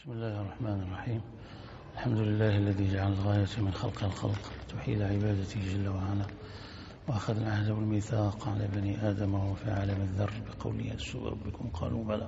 بسم الله الرحمن الرحيم. الحمد لله الذي جعل الغاية من خلق الخلق توحيد عبادته جل وعلا، وأخذ العهد والميثاق على بني آدم وهو في عالم الذر بقوله ألست بربكم قالوا بلى،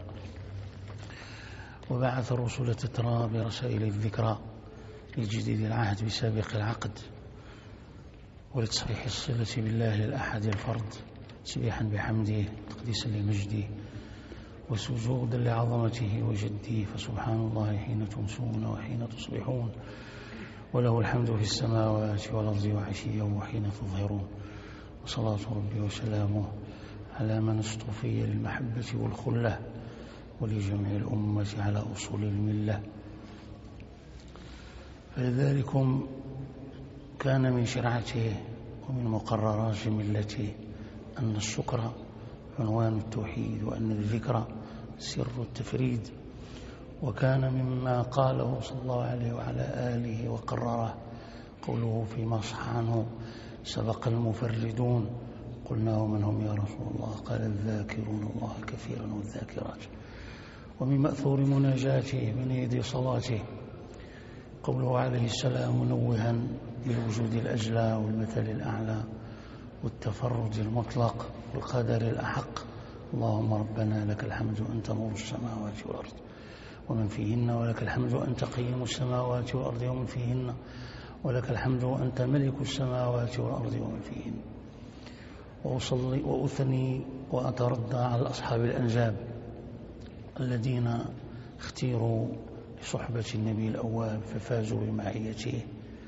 وبعث الرسل تترى برسائل الذكرى لجديد العهد بسابق العقد ولتصحيح الصلة بالله الأحد الفرد، تسبيحا بحمده تقديسا لمجده وسجودا لعظمته وجده، فسبحان الله حين تمسون وحين تصبحون، وله الحمد في السماوات والأرض وعشيا وحين تظهرون. وصلاة ربي وسلامه على من اصطفي للمحبة والخلة ولجمع الأمة على أصول الملة. فلذلكم كان من شرعته ومن مقررات ملته أن الشكر عنوان التوحيد، وأن الذكر سر التفريد، وكان مما قاله صلى الله عليه وعلى آله وقرره قوله فيما صح عنه سبق المفردون، قلنا ومن هم يا رسول الله؟ قال الذاكرون الله كثيرا والذاكرات. ومن مأثور مناجاته من يد صلاته قوله عليه السلام منوها بالوجود الأجلى والمثل الأعلى والتفرد المطلق والقدر الأحق، اللهم ربنا لك الحمد أنت نور السماوات والأرض ومن فيهن، ولك الحمد أنت قيم السماوات والأرض ومن فيهن، ولك الحمد أنت ملك السماوات والأرض ومن فيهن. وأصلي وأثني وأتردى على أصحاب الأنجاب الذين اختيروا لصحبة النبي الأواب ففازوا بمعيته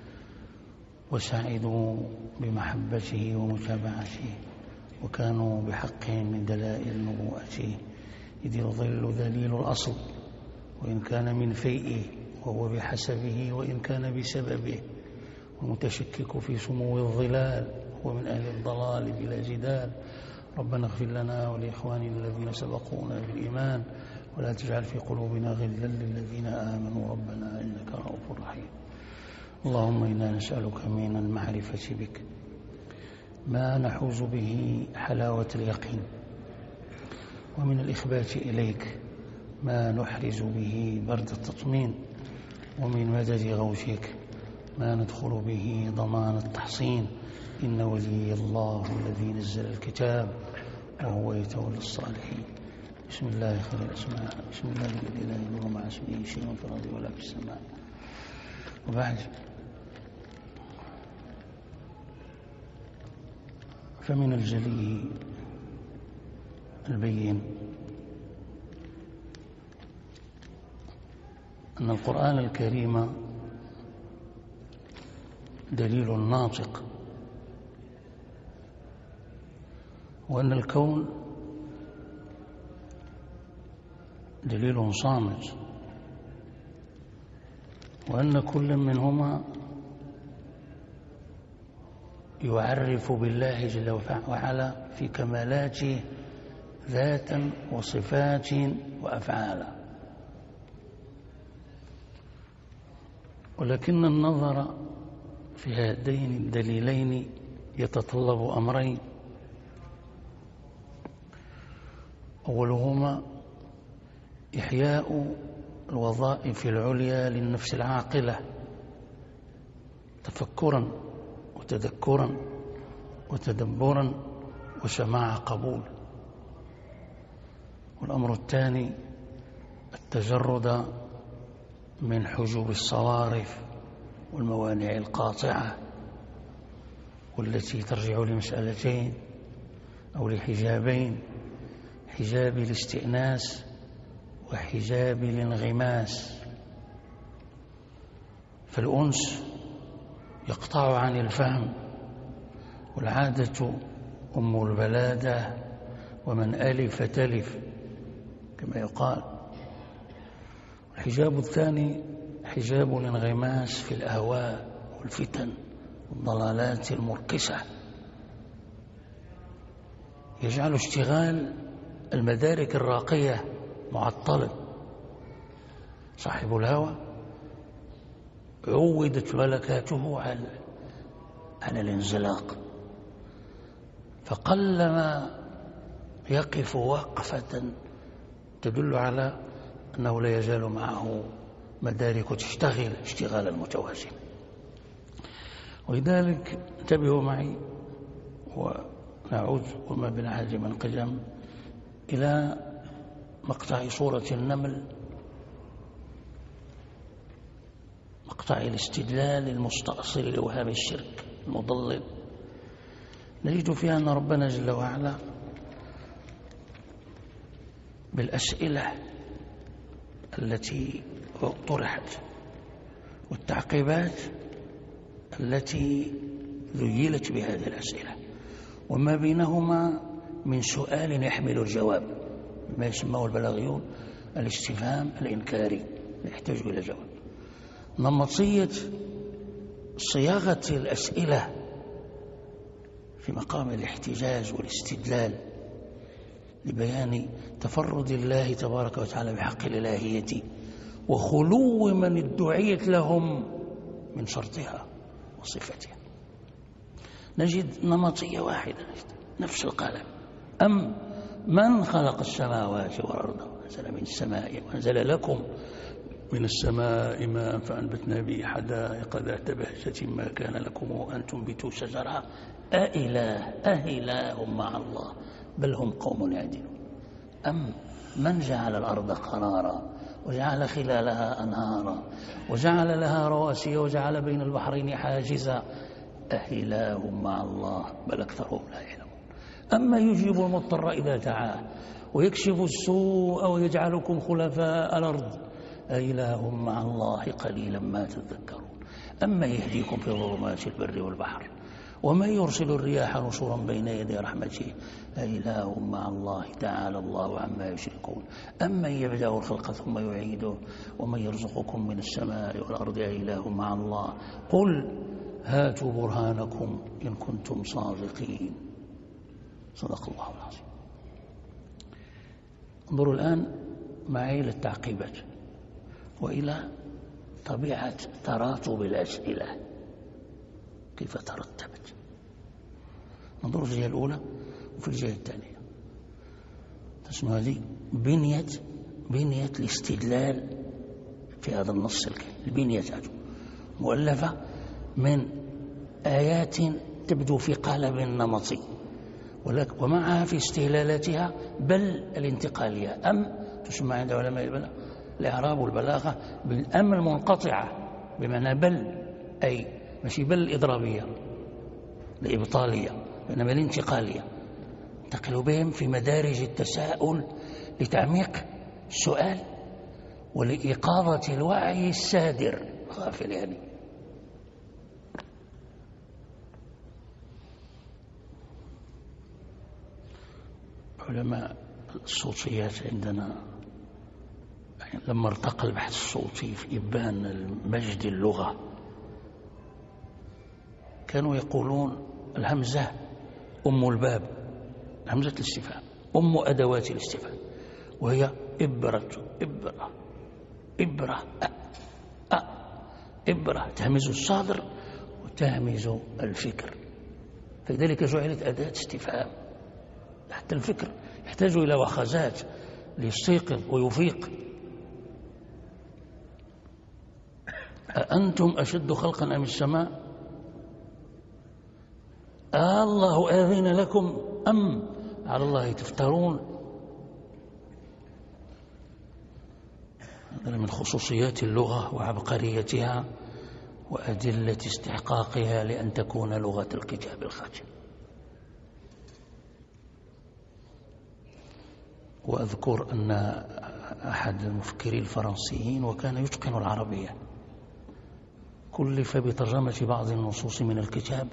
وسعدوا بمحبته ومتابعته، وكانوا بحق من دلائل نبوءته، إذ يظل ذليل الأصل وإن كان من فيئه وهو بحسبه وإن كان بسببه، والمتشكك في سمو الظلال هو من أهل الضلال بلا جدال. ربنا اغفر لنا ولإخواننا الذين سبقونا بالإيمان ولا تجعل في قلوبنا غلا للذين آمنوا ربنا إنك رؤوف رحيم. اللهم إنا نسألك من المعرفة بك ما نحوز به حلاوة اليقين، ومن الإخبات إليك ما نحرز به برد التطمين، ومن مدد غوثك ما ندخل به ضمان التحصين. إن ولي الله الذي نزل الكتاب وهو يتولى الصالحين. بسم الله خير الأسماء، بسم الله الذي لا يضر مع اسمه شيء في الأرض ولا في السماء. وبعد، فمن الجلي البين أن القرآن الكريم دليل ناطق، وأن الكون دليل صامت، وأن كل منهما يعرف بالله جل وعلا في كمالاته ذاتا وصفات وأفعالا. ولكن النظر في هذين الدليلين يتطلب أمرين: أولهما إحياء الوظائف العليا للنفس العاقلة تفكرا وتذكرا وتدبرا وسماع قبول. والأمر الثاني التجرد من حجوب الصوارف والموانع القاطعة، والتي ترجع لمسألتين أو لحجابين: حجاب الاستئناس وحجاب الانغماس. فالأنس يقطع عن الفهم، والعادة أم البلادة، ومن ألف تلف كما يقال. الحجاب الثاني حجاب الانغماس في الأهواء والفتن والضلالات المركسة، يجعل اشتغال المدارك الراقية معطلا. صاحب الهوى عودت ملكاته على الانزلاق، فقلما يقف وقفة تدل على أنه لا يزال معه مدارك تشتغل اشتغال المتوازن. ولذلك انتبهوا معي ونعود وما بين عاج من قدم إلى مقطع سورة النمل، مقطع الاستدلال المستأصل لوهاب الشرك المضلل. نجد فيها أن ربنا جل وعلا بالأسئلة التي طرحت والتعقيبات التي ذيلت بهذه الأسئلة وما بينهما من سؤال يحمل الجواب، ما يسمى البلاغيون الاستفهام الإنكاري يحتاج إلى جواب. نمطية صياغة الأسئلة في مقام الاحتجاج والاستدلال لبيان تفرد الله تبارك وتعالى بحق الإلهية وخلو من ادعيت لهم من شرطها وصفتها، نجد نمطية واحدة، نفس القلم. أم من خلق السماوات والأرض وأنزل من السماء وأنزل لكم من السماء ماء فأنبتنا به حدائق ذات بهجة ما كان لكم أن تنبتوا شجرها أإله مع الله بل هم قوم يعدلون. أم من جعل الأرض قرارا وجعل خلالها أنهارا وجعل لها رواسي وجعل بين البحرين حاجزا أإله مع الله بل أكثرهم لا يعلمون. أما يجيب المضطر إذا دعاه ويكشف السوء ويجعلكم خلفاء الأرض أإله مع الله قليلا ما تذكرون. أما يهديكم في ظلمات البر والبحر وما يرسل الرياح نشورا بين يدي رحمته أإله مع الله تعالى الله عما يشركون. أما يبدأ الخلق ثم يعيده ومن يرزقكم من السماء والأرض أإله مع الله قل هاتوا برهانكم إن كنتم صادقين. صدق الله العظيم. انظروا الآن معي للتعقيبات وإلى طبيعة تراتب الأسئلة كيف ترتبت. ننظر في الجهة الأولى وفي الجهة الثانية. تسمى هذه بنية الاستدلال في هذا النص الكريم. البنية مؤلفة من آيات تبدو في قالب نمطي ومعها في استهلالاتها بل الانتقالية. أم تسمى عند علماء البلاغة الإعراب والبلاغة بالأم المنقطعة بمعنى بل، أي ماشي بل الإضرابية الإبطالية وإنما الانتقالية، انتقل بهم في مدارج التساؤل لتعميق السؤال ولإيقاظة الوعي السادر غافل. يعني علماء الصوتيات عندنا لما ارتقى البحث الصوتي في إبان مجد اللغة كانوا يقولون الهمزة أم الباب، همزة الاستفهام أم أدوات الاستفهام، وهي إبرة إبرة تهمز الصادر وتهمز الفكر، فلذلك جعلت أداة استفهام. حتى الفكر يحتاج إلى وخزات ليستيقظ ويفيق. أأنتم أشد خلقا أم السماء الله آذن لكم أم على الله تفترون. هذا من خصوصيات اللغة وعبقريتها وأدلة استحقاقها لأن تكون لغة الكتاب الخاتم. وأذكر أن أحد المفكرين الفرنسيين وكان يتقن العربية كلف بترجمة بعض النصوص من الكتاب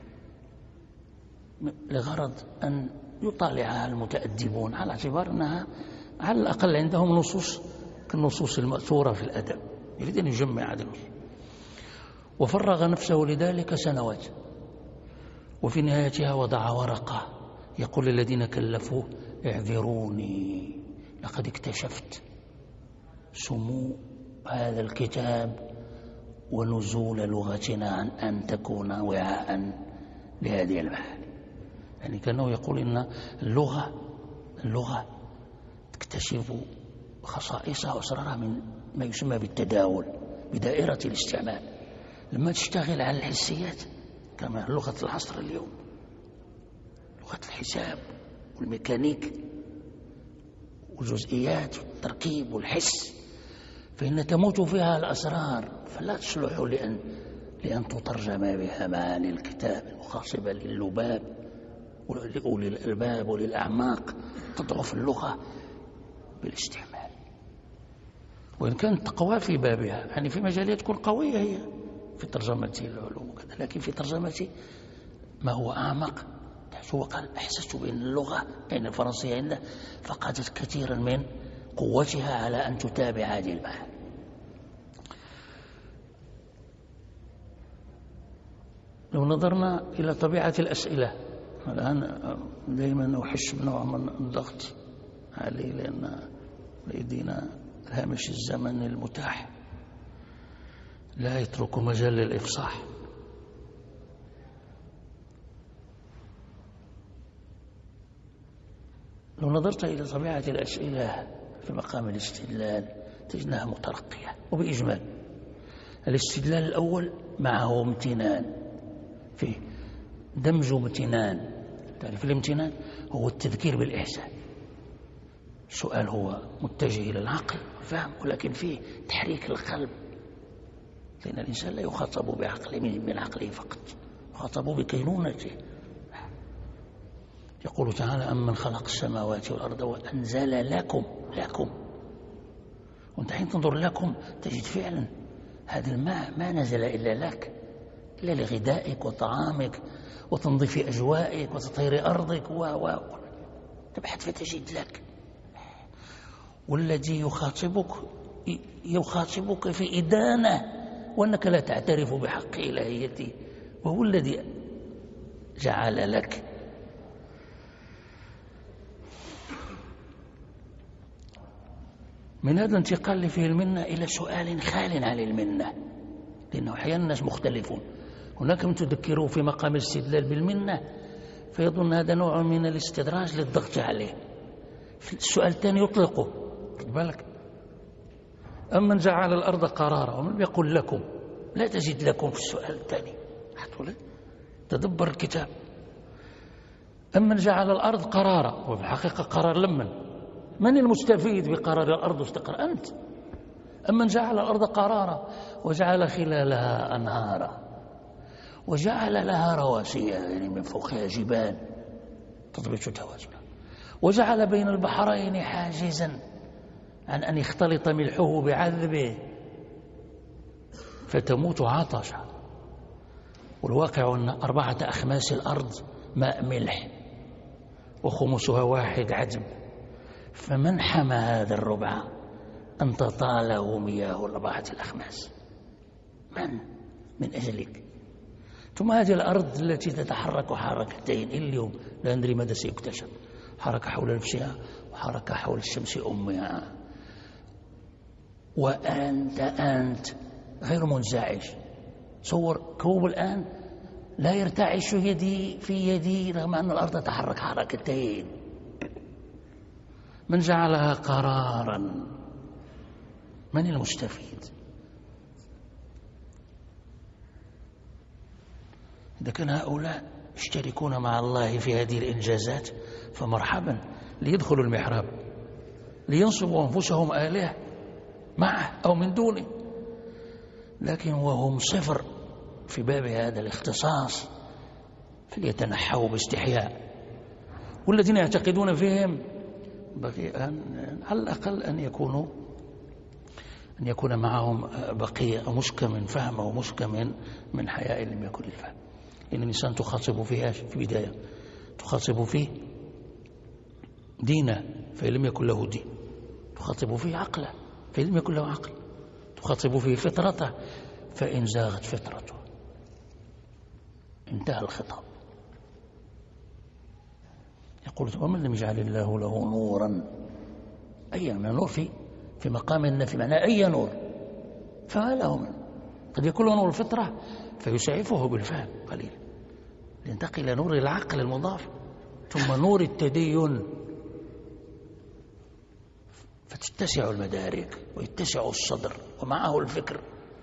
لغرض أن يطالعها المتأدبون على اعتبار أنها على الأقل عندهم نصوص كالنصوص المأثورة في الأدب، يريد أن يجمع هذه النصوص، وفرغ نفسه لذلك سنوات، وفي نهايتها وضع ورقة يقول للذين كلفوه اعذروني لقد اكتشفت سمو هذا الكتاب ونزول لغتنا عن أن تكون وعاء لهذه المعاني. يعني كانه يقول إن اللغة تكتشف خصائصها وأسرارها ما يسمى بالتداول بدائرة الاستعمال. لما تشتغل على الحسيات كما لغة العصر اليوم، لغة الحساب والميكانيك والجزئيات والتركيب والحس، فإن تموت فيها الأسرار، فلا تصلح لأن تترجم بها معاني الكتاب المخاصبة لللباب ولأولي الألباب وللأعماق. تضعف اللغة بالاستعمال، وإن كانت تقوى في بابها، يعني في مجالات تكون قوية هي في ترجمة العلوم وكذا، لكن في ترجمة ما هو أعمق. هو قال أحسست بأن اللغة بين الفرنسية عندنا فقدت كثيرا من قوتها على أن تتابع هذه المعاني. لو نظرنا إلى طبيعة الأسئلة الآن، دائما أحس بنوع من الضغط عليه، لأن لدينا هامش الزمن المتاح لا يترك مجال للإفصاح. لو نظرت إلى طبيعة الأسئلة في مقام الاستدلال تجدها مترقية. وبإجمال الاستدلال الأول معه امتنان، فيه دمج امتنان. تعرف الامتنان هو التذكير بالإحسان. السؤال هو متجه إلى العقل والفهم، ولكن فيه تحريك القلب، لأن الإنسان لا يخاطب بعقله من عقله فقط، يخاطب بكينونته. يقول تعالى: أمن خلق السماوات والأرض وأنزل لكم. وأنت حين تنظر لكم تجد فعلا هذا الماء ما نزل إلا لك، إلا لغذائك وطعامك وتنظيف أجوائك وتطهير أرضك تبحث فتجد لك. والذي يخاطبك في إدانة وأنك لا تعترف بحق إلهيته، وهو الذي جعل لك. من هذا الانتقال اللي فيه المنة إلى سؤال خال عن المنة، لأنه أحيانا الناس مختلفون. هناك من تذكره في مقام الاستدلال بالمنة فيظن هذا نوع من الاستدراج للضغط عليه. السؤال الثاني يطلقه، خد بالك: أمن جعل الأرض قرارا. ومن يقول لكم؟ لا تجد لكم في السؤال الثاني. تدبر الكتاب. أمن جعل الأرض قرارا، وفي الحقيقة قرار من المستفيد بقرار الأرض واستقرار؟ أنت. أمن جعل الأرض قرارا وجعل خلالها أنهارا وجعل لها رواسي، يعني من فوقها جبال تضبط توازنها، وجعل بين البحرين حاجزا عن أن يختلط ملحه بعذبه فتموت عطشا. والواقع أن 4 أخماس الأرض ماء ملح وخمسها 1 عذب، فمن حمى هذا الربع أن تطاله مياه 4 الأخماس؟ من أجلك. ثم هذه الأرض التي تتحرك حركتين اليوم لا ندري ماذا سيكتشف، حركة حول نفسها وحركة حول الشمس أمها. وأنت غير منزعج. تصور كوب الآن لا يرتعش يدي في يدي رغم أن الأرض تتحرك حركتين. من جعلها قرارا؟ من المستفيد؟ إذا كان هؤلاء يشتركون مع الله في هذه الإنجازات فمرحبا، ليدخلوا المحراب لينصبوا أنفسهم آلهة معه أو من دونه، لكن وهم صفر في باب هذا الاختصاص فليتنحوا باستحياء. والذين يعتقدون فيهم بقي على الأقل أن يكون معهم بقية مشكى من فهم أو مشكى من حياء لم يكن الفهم. إن الإنسان تخاطب فيها في بداية، تخاطب فيه دينه فإن لم يكن له دين، تخاطب فيه عقله فإن لم يكن له عقل، تخاطب فيه فطرته فإن زاغت فطرته انتهى الخطاب. يقول: ومن لم يجعل الله له نورا، أي نور في مقام النفي، معناه أي نور، فما له من. قد يكون له نور الفطرة فيسعفه بالفهم قليل لينتقل إلى نور العقل المضاف، ثم نور التدين فتتسع المدارك ويتسع الصدر ومعه الفكر.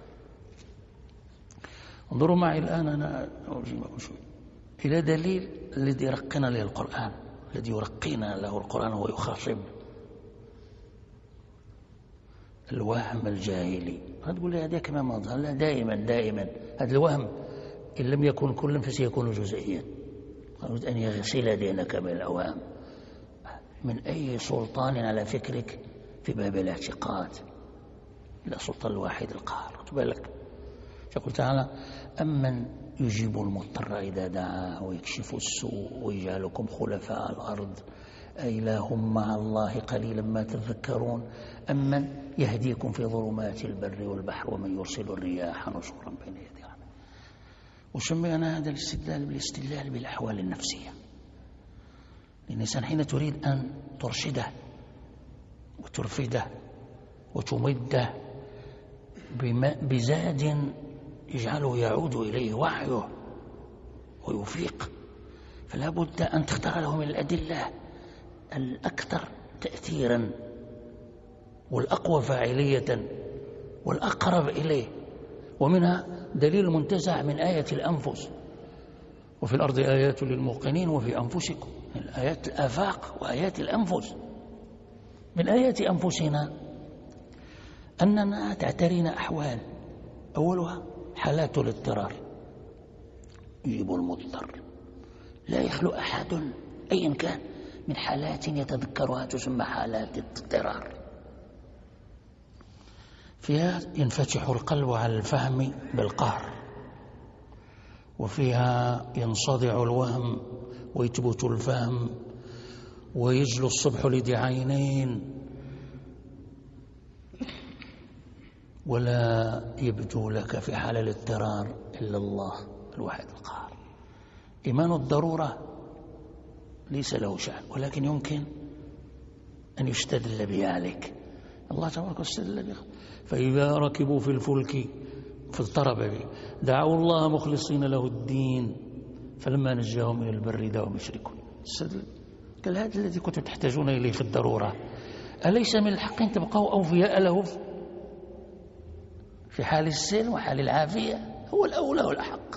انظروا معي الآن، أنا إلى دليل الذي يرقينا له القرآن، الذي يرقينا له القرآن ويخاصم الوهم الجاهلي. تقول لي هذاك ما مضى، لا، دائما هذا الوهم إن لم يكن كلا فسيكون جزئيا. أريد أن يغسل دينك من الأوهام، من أي سلطان على فكرك في باب الاعتقاد إلى سلطان الواحد القهار. بالك يقول تعالى: أمن يجيب المضطر إذا دعاه ويكشف السوء ويجعلكم خلفاء الأرض أإله مع الله قليلا ما تذكرون أمن يهديكم في ظلمات البر والبحر ومن يرسل الرياح نشورا بين يدي رحمته. وسمي أنا هذا بالاستدلال بالأحوال النفسية. الإنسان حين تريد أن ترشده وترفده وتمده بزاد يجعله يعود إليه وعيه ويفيق، فلا بد أن تختار له من الأدلة الأكثر تأثيرا والأقوى فاعلية والأقرب إليه، ومنها دليل منتزع من آية الأنفس: وفي الأرض آيات للموقنين وفي أنفسكم. من آيات الآفاق وآيات الأنفس. من آيات أنفسنا أننا تعترينا أحوال، أولها حالات الاضطرار. يجيب المضطر، لا يخلو أحد أيا كان من حالات يتذكرها تسمى حالات الاضطرار، فيها ينفتح القلب على الفهم بالقهر، وفيها ينصدع الوهم ويثبت الفهم، ويجلو الصبح لذي عينين ولا يبدو لك في حال الاضطرار إلا الله الواحد القهار. إيمان الضرورة ليس له شأن، ولكن يمكن أن يستدل به عليك. الله تبارك واستدل به: فإذا ركبوا في الفلك فاضطرب به دعوا الله مخلصين له الدين فلما نجاهم إلى البر إذا هم يشركون. قال: هذا الذي كنتم تحتاجون إليه في الضرورة أليس من الحق أن تبقوا أوفياء له في حال السلم وحال العافية؟ هو الأولى والأحق.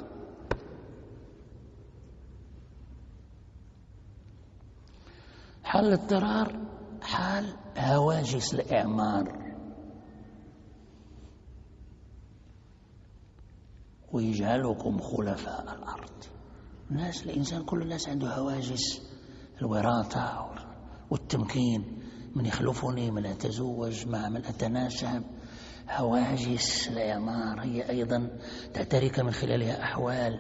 حال الاضطرار حال هواجس الإعمار، ويجعلكم خلفاء الأرض. الإنسان كل الناس عنده هواجس الوراثة والتمكين: من يخلفني، من أتزوج، مع من أتناسب. هواجس الإعمار هي أيضا تعترك من خلالها أحوال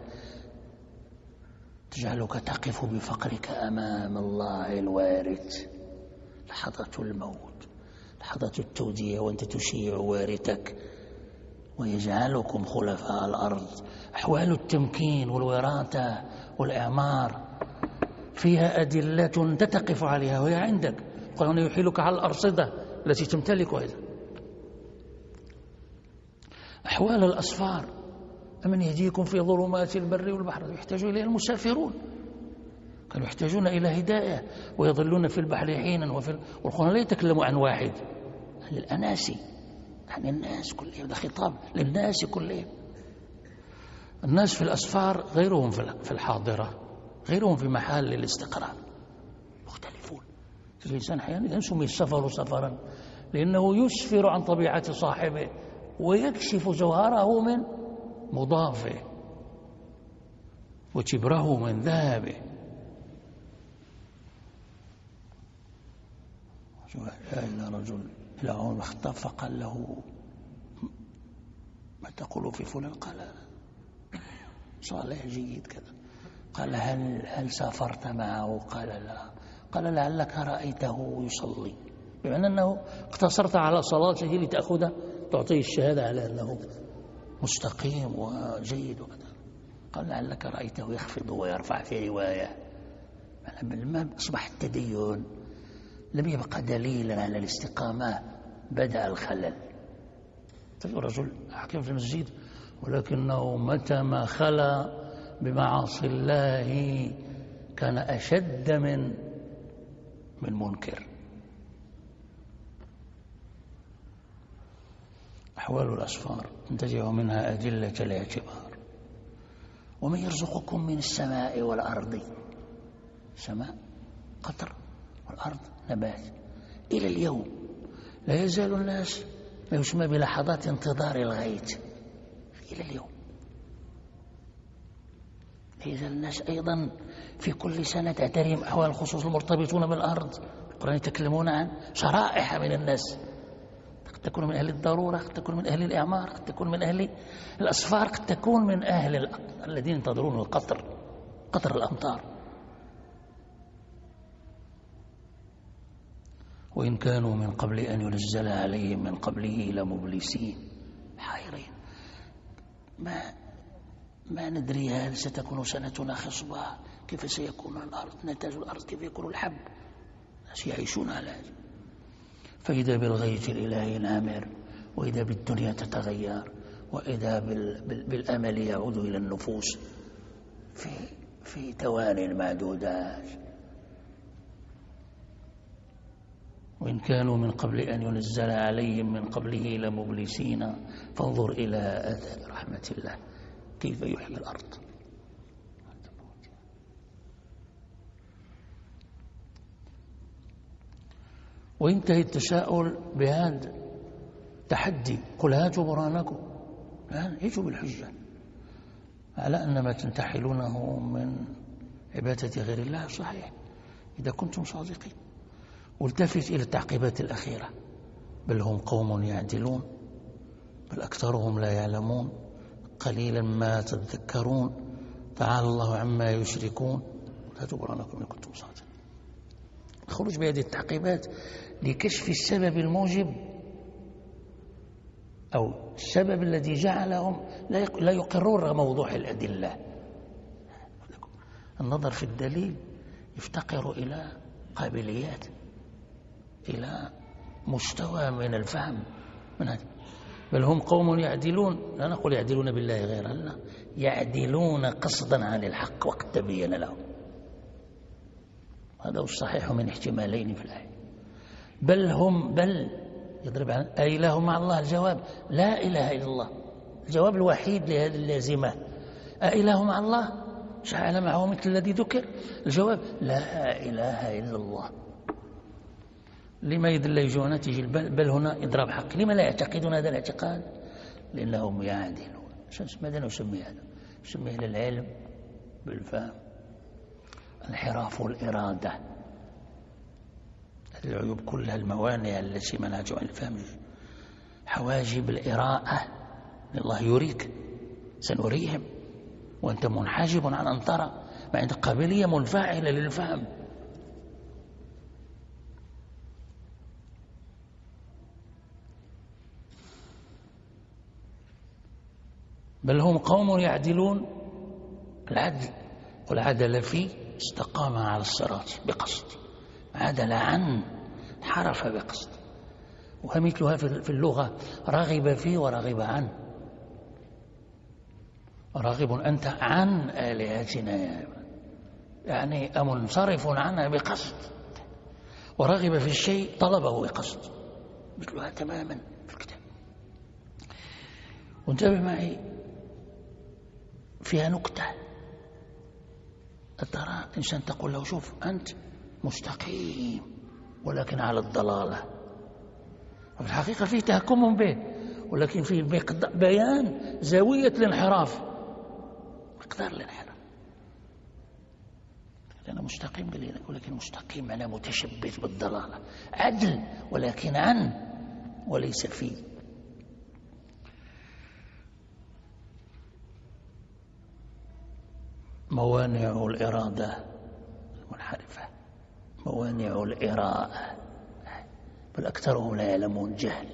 تجعلك تقف بفقرك أمام الله الوارث، لحظة الموت، لحظة التوديع وأنت تشيع وارثك. ويجعلكم خلفاء الأرض. أحوال التمكين والوراثة والإعمار فيها أدلة تتقف عليها وهي عندك. القرآن يحيلك على الأرصدة التي تمتلكها. أحوال الأسفار: أمن يهديكم في ظلمات البر والبحر يحتاج إليها المسافرون، كانوا يحتاجون إلى هداية ويظلون في البحر حينا والقرآن لا يتكلم عن واحد، عن الأناسي، عن الناس كلهم. هذا خطاب للناس كلهم. الناس في الأسفار غيرهم في الحاضرة، غيرهم في محل الاستقرار، مختلفون. الإنسان أحيانا سمي السفر سفرا لأنه يسفر عن طبيعة صاحبه ويكشف جوهره من مضافه وتبره من ذهبه. جاء إلى رجل إلى عمر بن الخطاب فقال له: ما تقول في فلان؟ قال: صالح جيد كذا. قال: هل سافرت معه؟ قال: لا. قال: لعلك رأيته يصلي، بمعنى أنه اقتصرت على صلاته لتأخذ تعطيه الشهادة على أنه مستقيم وجيد وكذا. قال: لعلك رأيته يخفض ويرفع في رواية. لما أصبح التدين لم يبقى دليلا على الاستقامة، بدأ الخلل. تجد رجل حكيم في المسجد ولكنه متى ما خلا بمعاصي الله كان أشد من منكر. أحوال الأسفار تنتزع منها أدلة الاعتبار. ومن يرزقكم من السماء والأرض، سماء قطر والأرض نبات. إلى اليوم لا يزال الناس ما يسمى بلحظات انتظار الغيث. إلى اليوم لا يزال الناس أيضا في كل سنة تعتريهم أحوال الخصوص المرتبطون بالأرض. القرآن يتكلمون عن شرائح من الناس، قد تكون من أهل الضرورة، قد تكون من أهل الإعمار، قد تكون من أهل الأسفار، قد تكون من أهل الذين ينتظرون القطر، قطر الأمطار. وإن كانوا من قبل أن ينزل عليهم من قبله لمبلسين، حائرين، ما ندري هل ستكون سنتنا خصبة، كيف سيكون الأرض، نتاج الأرض، كيف يكون الحب. الناس يعيشون على هذا. فإذا بالغيث الإلهي نامر، وإذا بالدنيا تتغير، وإذا بالأمل يعود إلى النفوس في ثوان معدودات. وإن كانوا من قبل أن ينزل عليهم من قبله لمبلسين فانظر إلى آثار رحمة الله كيف يحيي الأرض. وينتهي التساؤل بهذا التحدي: قل هاتوا برهانكم، ائتوا بالحجة على أن ما تنتحلونه من عبادة غير الله صحيح إذا كنتم صادقين. والتفت إلى التعقيبات الأخيرة: بل هم قوم يعدلون، بل أكثرهم لا يعلمون، قليلا ما تذكرون، تعالى الله عما يشركون، هاتوا برهانكم إن كنتم صادقين. الخروج بهذه التعقيبات لكشف السبب الموجب أو السبب الذي جعلهم لا يقرون رغم وضوح الأدلة. النظر في الدليل يفتقر إلى قابليات، إلى مستوى من الفهم من هذا. بل هم قوم يعدلون، لا نقول يعدلون بالله غير الله، يعدلون قصدا عن الحق وقد تبين لهم. هذا هو الصحيح من احتمالين في الآية. بل يضرب عن أإله مع الله. الجواب: لا إله إلا الله. الجواب الوحيد لهذه اللازمة: أإله مع الله جعل معه مثل الذي ذكر. الجواب: لا إله إلا الله. لما يدل يجون تيجي بل هنا إضراب حق. لما لا يعتقدون هذا الاعتقاد؟ لأنهم يعدلون. ماذا نسمي هذا؟ نسميه العلم بالفهم، انحراف الإرادة. هذه العيوب كلها، الموانع التي منعت عن الفهم، حواجب الإراءة. الله يريك، سنريهم وأنت منحجب عن أن ترى، ما عندك قابلية منفعلة للفهم. بل هم قوم يعدلون. العدل والعدل فيه استقام على الصراط بقصد، عدل عن، حرف بقصد. ومثلها في اللغة رغب فيه ورغب عنه. راغب أنت عن آلهتنا، يعني منصرف عنها بقصد، ورغب في الشيء طلبه بقصد، مثلها تماما في الكتاب. وانتبه معي فيها نكتة: ترى إنسان تقول له شوف أنت مستقيم ولكن على الضلالة، وفي الحقيقة فيه تهكم به، ولكن فيه بيان زاوية الانحراف، مقدار الانحراف. أنا مستقيم قليلا، ولكن مستقيم معناه متشبث بالضلالة، عدل ولكن عن وليس فيه. موانع الإرادة المنحرفة، موانع الإراءة، بل أكثرهم لا يعلمون، جهل.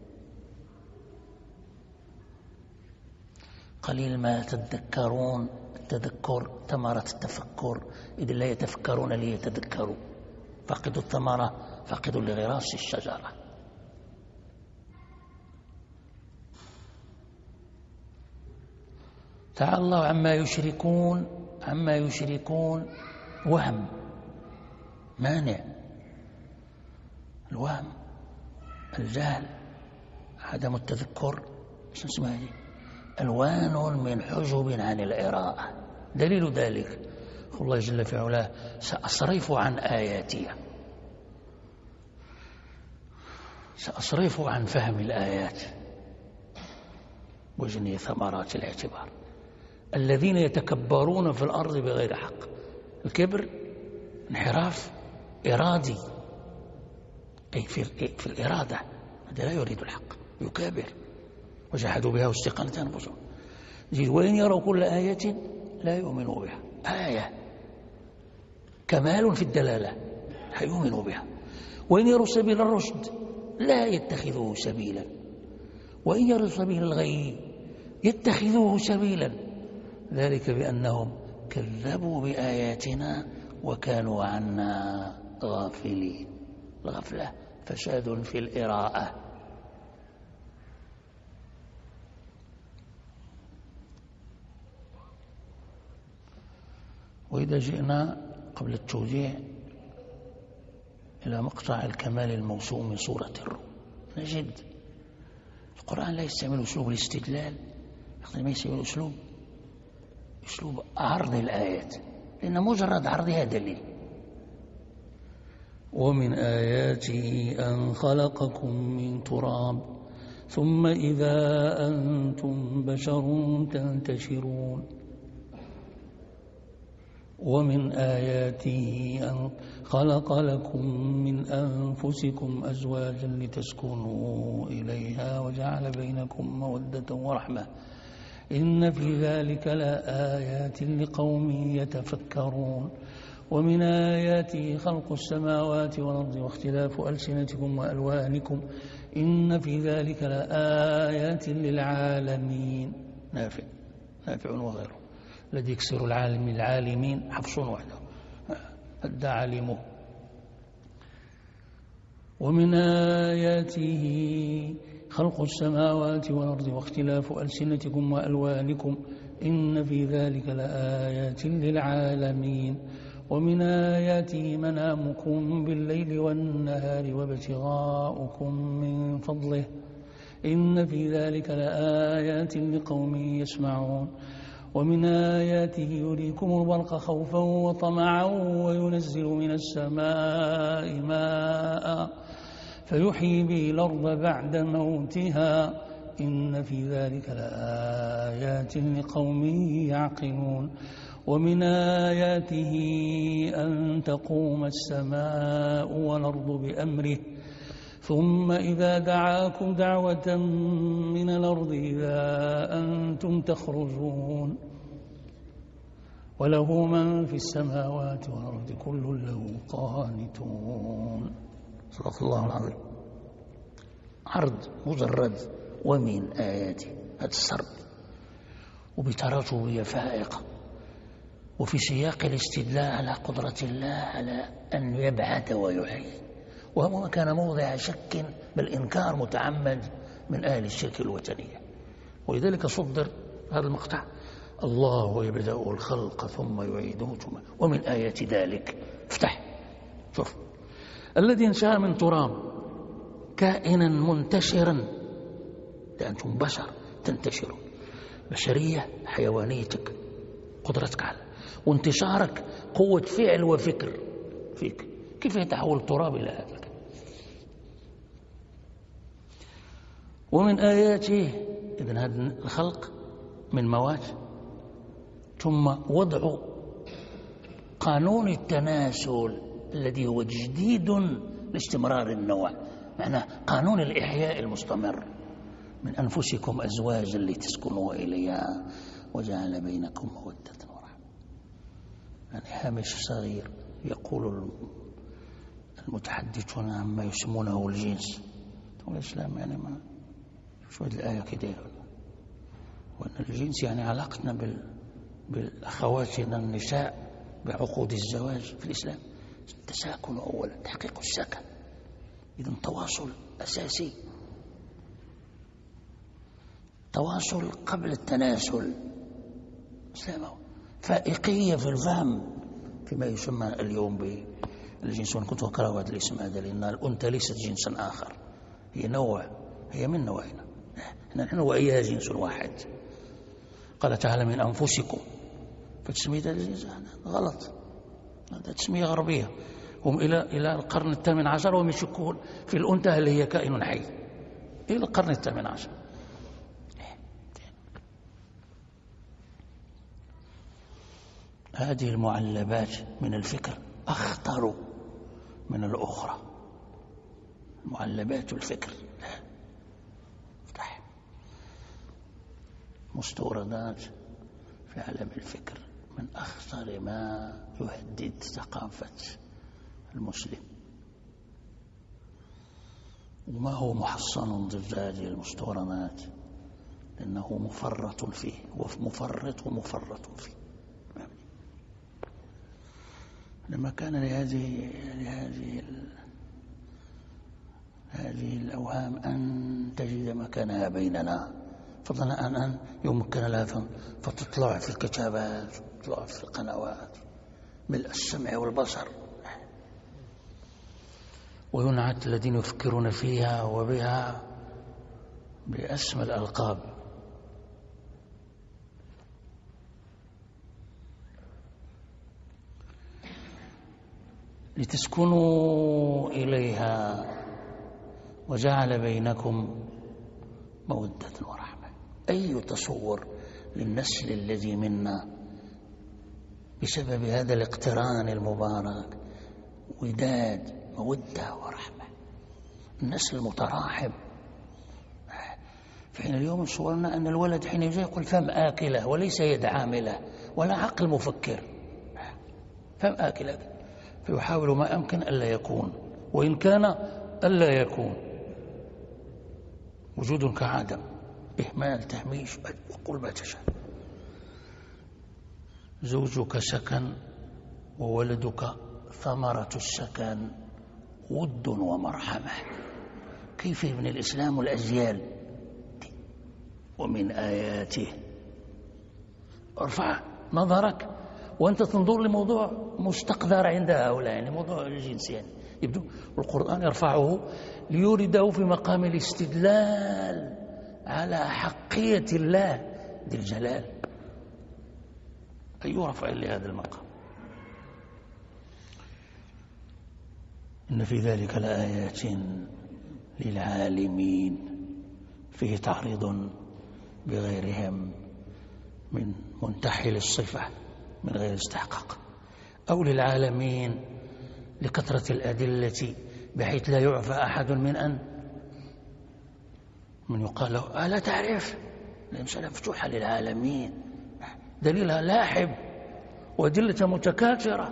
قليل ما تتذكرون. التذكر ثمرة التفكر، إذ لا يتفكرون ليتذكروا. فقدوا الثمرة فقدوا لغراس الشجرة. تعالى الله عما يشركون. وهم، مانع، الوهم، الجهل عدم التذكر شو اسمها هذه؟ ألوان من حجب عن الإراءة. دليل ذلك الله جل في علاه سأصرف عن آياتي، سأصرف عن فهم الآيات وجني ثمرات الاعتبار. الذين يتكبرون في الأرض بغير حق. الكبر انحراف إرادي، أي في الإرادة، هذا لا يريد الحق، يكابر. وجحدوا بها واستيقنتها أنفسهم. وإن يروا كل آية لا يؤمنوا بها. آية كمال في الدلالة لا يؤمنوا بها. وإن يروا سبيل الرشد لا يتخذوه سبيلا، وإن يروا سبيل الغي يتخذوه سبيلا، ذلك بأنهم كذبوا بآياتنا وكانوا عنا غافلين. الغفلة فساد في الإراءة. وإذا جئنا قبل التوجيه إلى مقطع الكمال الموسوم من سورة الروم، نجد القرآن لا يستعمل أسلوب الاستدلال، ما يستعمل أسلوب عرض الآيات، لأن مجرد عرضها دليل. ومن آياته أن خلقكم من تراب ثم إذا أنتم بشر تنتشرون. ومن آياته أن خلق لكم من أنفسكم أزواجا لتسكنوا إليها وجعل بينكم مودة ورحمة إن في ذلك لآيات لقوم يتفكرون. ومن آياته خلق السماوات والأرض واختلاف ألسنتكم وألوانكم إن في ذلك لآيات للعالمين. نافع وغيره الذي يكسر العالمين حفص وحده أدى علمه. ومن آياته خلق السماوات والأرض واختلاف ألسنتكم وألوانكم إن في ذلك لآيات للعالمين. ومن آياته منامكم بالليل والنهار وابتغاؤكم من فضله إن في ذلك لآيات لقوم يسمعون. ومن آياته يريكم البرق خوفا وطمعا وينزل من السماء ماء فيحيي به الأرض بعد موتها إن في ذلك لآيات لقوم يعقلون. ومن آياته أن تقوم السماء والأرض بأمره ثم إذا دعاكم دعوة من الأرض إذا أنتم تخرجون وله من في السماوات والأرض كل له قانتون. صدق الله العظيم. عرض مجرد ومن آياته، هذا السرد وبتراتبية فائقة وفي سياق الاستدلال على قدرة الله على أن يبعث ويحيي، وهو كان موضع شك بل إنكار متعمد من أهل الشرك الوثنية. ولذلك صدر هذا المقطع: الله يبدأ الخلق ثم يعيده ثم ومن آيات ذلك. افتح شوف الذي انشأ من تراب كائنا منتشرا، لأنتم بشر تنتشرون، بشرية حيوانيتك قدرتك على وانتشارك قوة فعل وفكر فيك، كيف يتحول التراب إلى هذا؟ ومن آياته إذن هذا الخلق من مواد، ثم وضع قانون التناسل الذي هو تجديد لاستمرار النوع، معناه قانون الإحياء المستمر. من أنفسكم أزواجا لتسكنوا إليها وجعل بينكم مودة ورحمة. يعني هامش صغير يقول المتحدثون عما يسمونه الجنس، الإسلام يعني ما شو هذه الآية كده، وأن الجنس يعني علاقتنا بالأخواتنا النساء بعقود الزواج في الإسلام. التساكن أولا، تحقيق السكن، إذن تواصل أساسي، تواصل قبل التناسل. إسلامه فائقية في الفهم فيما يسمى اليوم بالجنس، وأنا كنت أكره هذا الاسم هذا لأن الأنثى ليست جنسا آخر، هي نوع هي منا وإنا، نحن وإياها جنس واحد. قال تعالى من أنفسكم، فتسمية الجنس غلط، هذا تسمية غربية. هم إلى القرن الثامن عشر وهم يشكون في الأنثى هل هي كائن حي، إلى القرن الثامن عشر. هذه المعلبات من الفكر أخطر من الأخرى. معلبات الفكر، افتح مستوردات في عالم الفكر من أخطر ما يهدد ثقافة المسلم. وما هو محصن ضد هذه المستوردات، لأنه مفرط فيه ومفرط فيه. لما كان لهذه الأوهام أن تجد مكانها بيننا، فضلا عن أن يمكن لها فتطلع في الكتابات، تطلع في القنوات ملء السمع والبصر، وينعت الذين يفكرون فيها وبها بأسمى الألقاب. لتسكنوا إليها وجعل بينكم مودة ورحمة. أي تصور للنسل الذي منا بسبب هذا الاقتران المبارك، وداد مودة ورحمة، النسل متراحم. فحين اليوم صورنا أن الولد حين يجي يقول فم آكلة وليس يد عاملة ولا عقل مفكر، فم آكلة، فيحاول ما أمكن ألا يكون، وإن كان ألا يكون، وجود كعدم، إهمال، تهميش، وقل ما تشاء. زوجك سكن وولدك ثمرة السكن، ود ومرحمة. كيف يبني الإسلام الأجيال؟ ومن آياته، ارفع نظرك وأنت تنظر لموضوع مستقذر عند هؤلاء، يعني موضوع الجنس، يعني يبدو القرآن يرفعه ليورده في مقام الاستدلال على حقية الله ذي الجلال. أي رفع لهذا المقام. إن في ذلك لآيات للعالمين، فيه تعريض بغيرهم من منتحل الصفة من غير استحقاق، أو للعالمين لكثرة الأدلة بحيث لا يعفى أحد من يقال له ألا تعرف، الإنسان مفتوحة للعالمين، دليلها لاحب وأدلة متكاثرة.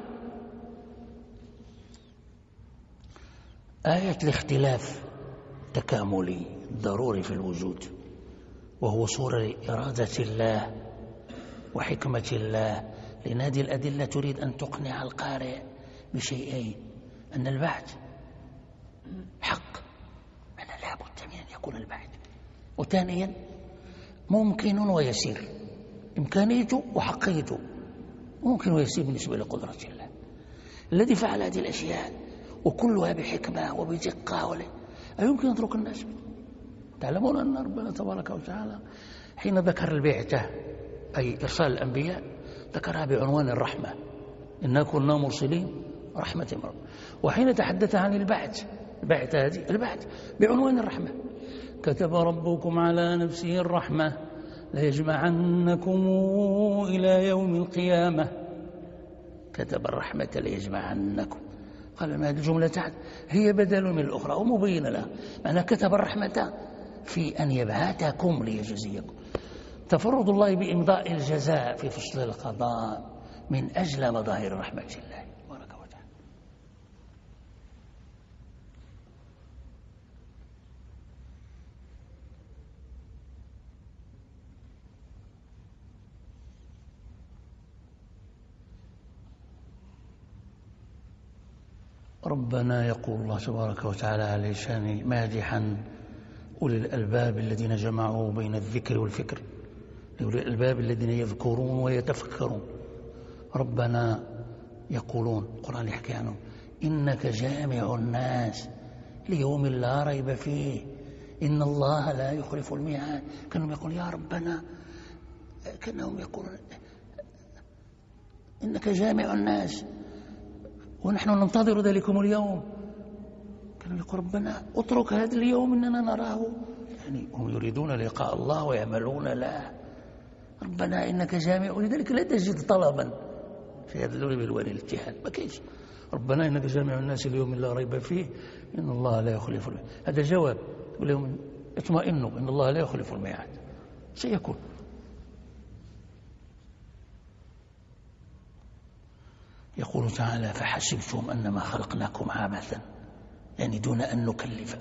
آية الاختلاف تكاملي ضروري في الوجود، وهو صورة إرادة الله وحكمة الله، لأن هذه الأدلة تريد أن تقنع القارئ بشيئين: أن البعث حق، أن لا بد من أن يكون البعث، وثانيا ممكن ويسير، إمكانيته وحقيته ممكن ويسير بالنسبة لقدرة الله. الذي فعل هذه الأشياء وكلها بحكمة وبدقة أيمكن يترك الناس؟ تعلمون أن ربنا تبارك وتعالى حين ذكر البعثة أي إرسال الأنبياء ذكرها بعنوان الرحمة، إنا كنا مرسلين رحمة من رب. وحين تحدث عن البعث هذه البعث بعنوان الرحمة، كتب ربكم على نفسه الرحمة ليجمعنكم إلى يوم القيامة، كتب الرحمة ليجمعنكم. قال ما هذه الجملة تحت هي بدل من الأخرى ومبين لها، أنا كتب الرحمة في أن يبعثكم ليجزيكم. تفرد الله بإمضاء الجزاء في فصل القضاء من أجل مظاهر رحمة الله تبارك وتعالى. ربنا يقول الله تبارك وتعالى على لسان مادحا أولي الألباب الذين جمعوا بين الذكر والفكر، أولي الألباب الذين يذكرون ويتفكرون. ربنا يقولون، القرآن يحكي عنهم: إنك جامع الناس ليوم لا ريب فيه إن الله لا يخلف الميعاد. كانوا يقولون يا ربنا، كانهم يقولون إنك جامع الناس ونحن ننتظر ذلكم اليوم. كانوا يقول ربنا اترك هذا اليوم إننا نراه، يعني هم يريدون لقاء الله ويعملون له. ربنا إنك جامع، ولذلك لا تجد طلبا في هذا الوالي الاتحاد، ما كيفش. ربنا إنك جامع الناس اليوم لا ريب فيه إن الله لا يخلف الميعاد. هذا جواب يقول لهم اطمئنوا إن الله لا يخلف الميعاد، سيكون. يقول تعالى فحسبتم أنما خلقناكم عبثا، يعني دون أن نكلف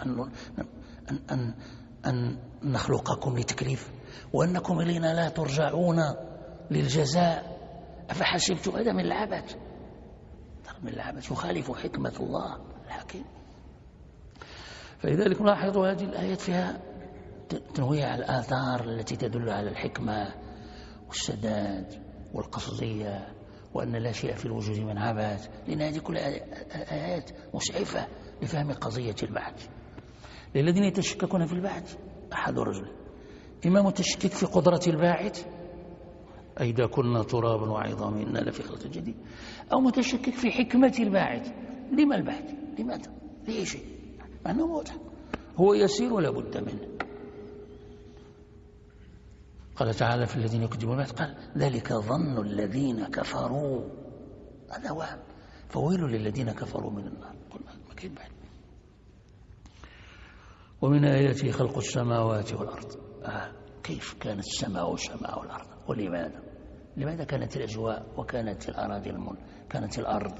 أن نخلقكم لتكليف، وأنكم إلينا لا ترجعون للجزاء. أفحسبتم، هذا من العبث، من العبث يخالف حكمة الله الحكيم. فلذلك لاحظوا هذه الآيات فيها تنويع على الآثار التي تدل على الحكمة والسداد والقصدية، وأن لا شيء في الوجود من عبث، لأن هذه كل آيات مسعفة لفهم قضية البعث. للذين يتشككون في البعث أحد رجل: إما متشكك في قدرة الباعث، أي إذا كنا ترابا وعظاما إنا لفي خلق جديد، أو متشكك في حكمة الباعث. لما البعث؟ لماذا؟ لأي شيء؟ مع أنه موت هو يسير ولا بد منه. قال تعالى في الذين يكذبون البعث قال ذلك ظن الذين كفروا، هذا وهم، فويل للذين كفروا من النار. ما كاين بعد. ومن آياته خلق السماوات والأرض. كيف كانت السماء والأرض؟ ولماذا؟ لماذا كانت الأجواء وكانت الأراضي كانت الأرض؟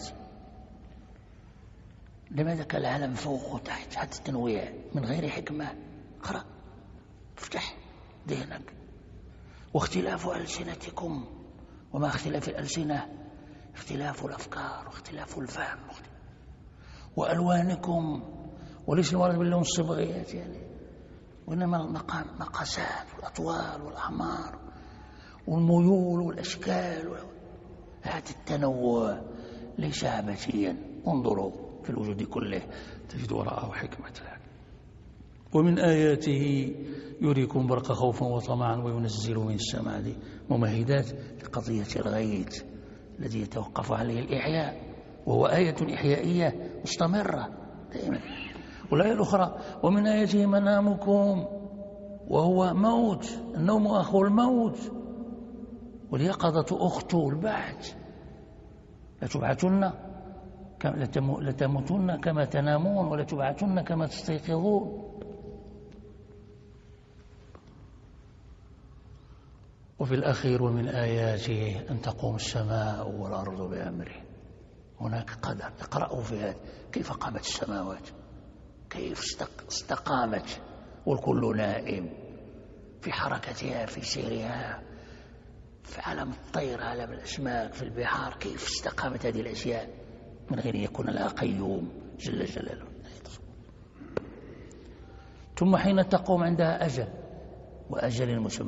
لماذا كان العالم فوق وتحت؟ هذا التنويع من غير حكمة. اقرأ، افتح ذهنك. واختلاف ألسنتكم، وما اختلاف الألسنة اختلاف الأفكار واختلاف الفهم وألوانكم، وليس المراد باللون الصبغيات يعني، وإنما المقاسات والأطوال والأعمار والميول والأشكال. هذا التنوع ليس عبثيا. انظروا في الوجود كله تجد وراءه حكمة. ومن آياته يريكم برق خوفا وطمعا وينزل من السماء، دي ممهدات لقضية الغيث الذي يتوقف عليه الإحياء، وهو آية إحيائية مستمرة دائما. والآية الأخرى ومن آياته منامكم وهو موت، النوم أخو الموت واليقظة أخت البعث. لتموتن كما تنامون ولتبعثن كما تستيقظون. وفي الأخير ومن آياته أن تقوم السماء والأرض بأمره. هناك قدر، اقرأوا في هذا كيف قامت السماوات، كيف استقامت، والكل نائم في حركتها في سيرها، في عالم الطير، عالم الأسماك، في البحار، كيف استقامت هذه الأشياء من غير أن يكون لها قيوم جل جلاله. ثم حين تقوم عندها أجل، وأجل مسمى،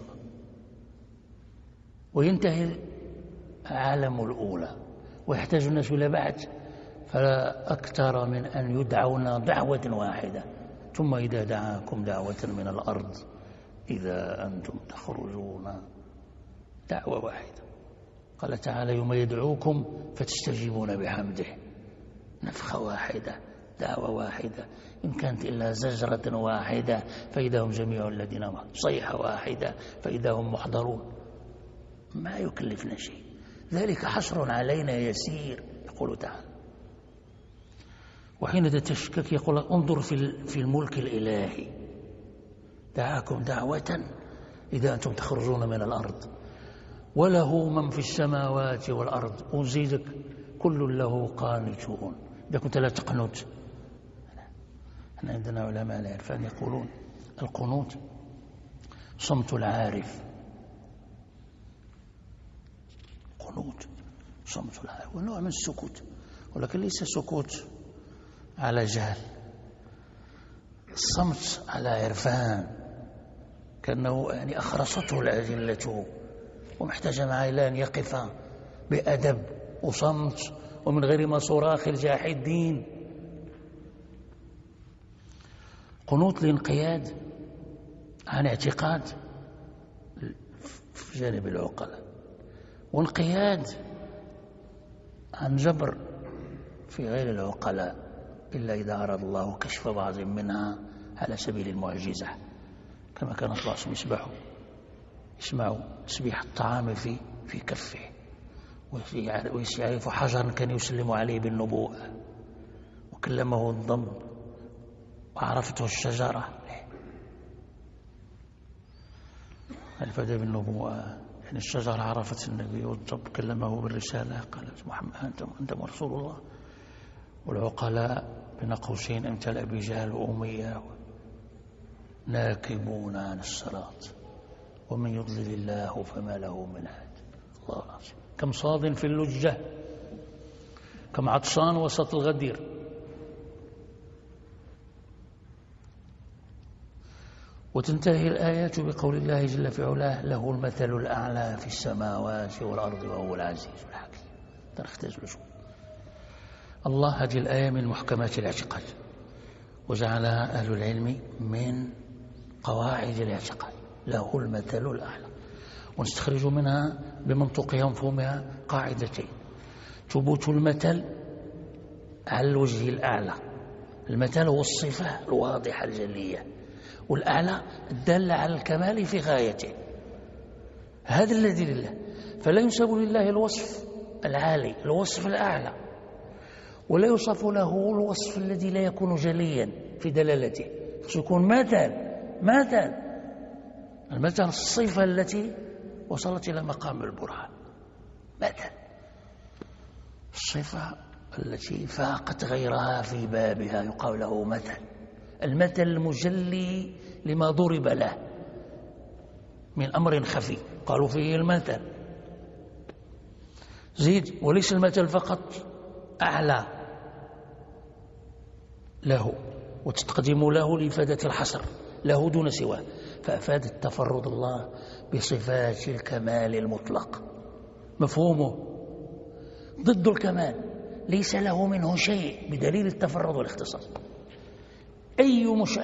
وينتهي عالم الأولى ويحتاج الناس إلى بعث، فلا أكثر من أن يدعون دعوة واحدة. ثم إذا دعاكم دعوة من الأرض إذا أنتم تخرجون، دعوة واحدة. قال تعالى يوم يدعوكم فتستجيبون بحمده، نفخة واحدة، دعوة واحدة، إن كانت إلا زجرة واحدة فإذا هم جميع الذين معه، صيحة واحدة فإذا هم محضرون. ما يكلفنا شيء، ذلك حصر علينا يسير، يقول تعالى. وحين تشكك يقول انظر في الملك الإلهي، دعاكم دعوة إذا أنتم تخرجون من الأرض، وله من في السماوات والأرض أزيدك كل له قانتون. إذا كنت لا تقنت، احنا عندنا علماء العرفان يقولون القنوت صمت العارف، قنوت صمت العارف، ونوع من السكوت، ولكن ليس سكوت على جهل، الصمت على عرفان، كأنه يعني أخرصته الأدلة ومحتاج معه إلى أن يقف بأدب وصمت ومن غير ما صراخ الجاحدين. قنوت الانقياد عن اعتقاد في جانب العقلاء، وانقياد عن جبر في غير العقلاء، إلا إذا أراد الله كشف بعض منها على سبيل المعجزة، كما كان الله يسمع تسبيح الطعام في كفه، ويعرف حجرا كان يسلم عليه بالنبوءة، وكلمه الضم وعرفته الشجرة. الفدى بالنبوءة يعني الشجرة عرفت النبي، والضب كلمه بالرسالة قالت محمد أنت رسول الله. والعقلاء بين قوسين امتلأ بجهل وأمية ناكبون عن الصراط، ومن يضلل الله فما له من هاد. الله العظيم. كم صاد في اللجة، كم عطشان وسط الغدير. وتنتهي الآيات بقول الله جل في علاه: له المثل الأعلى في السماوات والأرض وهو العزيز الحكيم. تختزل شو الله. هذه الآية من محكمات الاعتقاد، وجعلها أهل العلم من قواعد الاعتقاد. له المثل الأعلى، ونستخرج منها بمنطقها ومفهومها قاعدتين: ثبوت المثل على الوجه الأعلى. المثل هو الصفة الواضحة الجلية، والأعلى الدالة على الكمال في غايته. هذا الذي لله، فلا ينسب لله الوصف العالي، الوصف الأعلى، ولا يوصف له الوصف الذي لا يكون جليا في دلالته، يكون مثل. المثل الصفة التي وصلت إلى مقام البرهان، مثل الصفة التي فاقت غيرها في بابها يقال له مثل. المثل المجلي لما ضرب له من أمر خفي قالوا فيه المثل. زيد، وليس المثل فقط، أعلى له، وتقدم له لإفادة الحصر، له دون سواه، فأفاد التفرد الله بصفات الكمال المطلق. مفهومه ضد الكمال، ليس له منه شيء بدليل التفرد والاختصاص. أي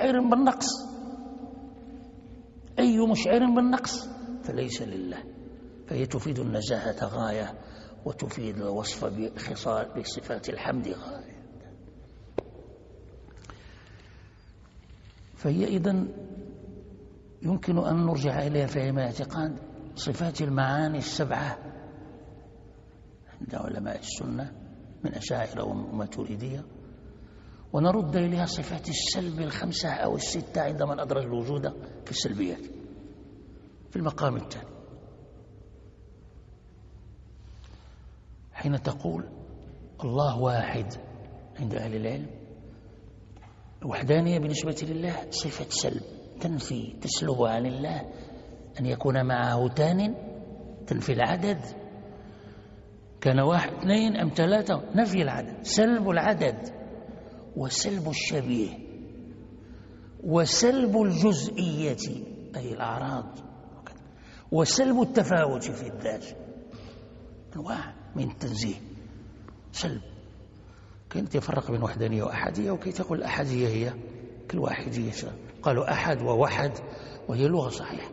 مشعر بالنقص فليس لله، فهي تفيد النزاهة غاية، وتفيد الوصف بصفات الحمد غاية. فهي إذن يمكن أن نرجع إليها في علم الاعتقاد صفات المعاني السبعة عند علماء السنة من أشاعرة وماتريدية، ونرد إليها صفات السلب الخمسة أو الستة عندما أدرج الوجود في السلبيات في المقام التالي. حين تقول الله واحد عند أهل العلم، الوحدانية بالنسبة لله صفة سلب تنفي، تسلب عن الله أن يكون معه تان، تنفي العدد، كان واحد اثنين أم ثلاثة، نفي العدد، سلب العدد، وسلب الشبيه، وسلب الجزئية أي الأعراض، وسلب التفاوت في الذات. أنواع من التنزيه، سلب. كي تفرق بين وحدانية وأحدية، وكي تقول الأحدية هي كالواحدية. قالوا أحد ووحد وهي لغة صحيحة.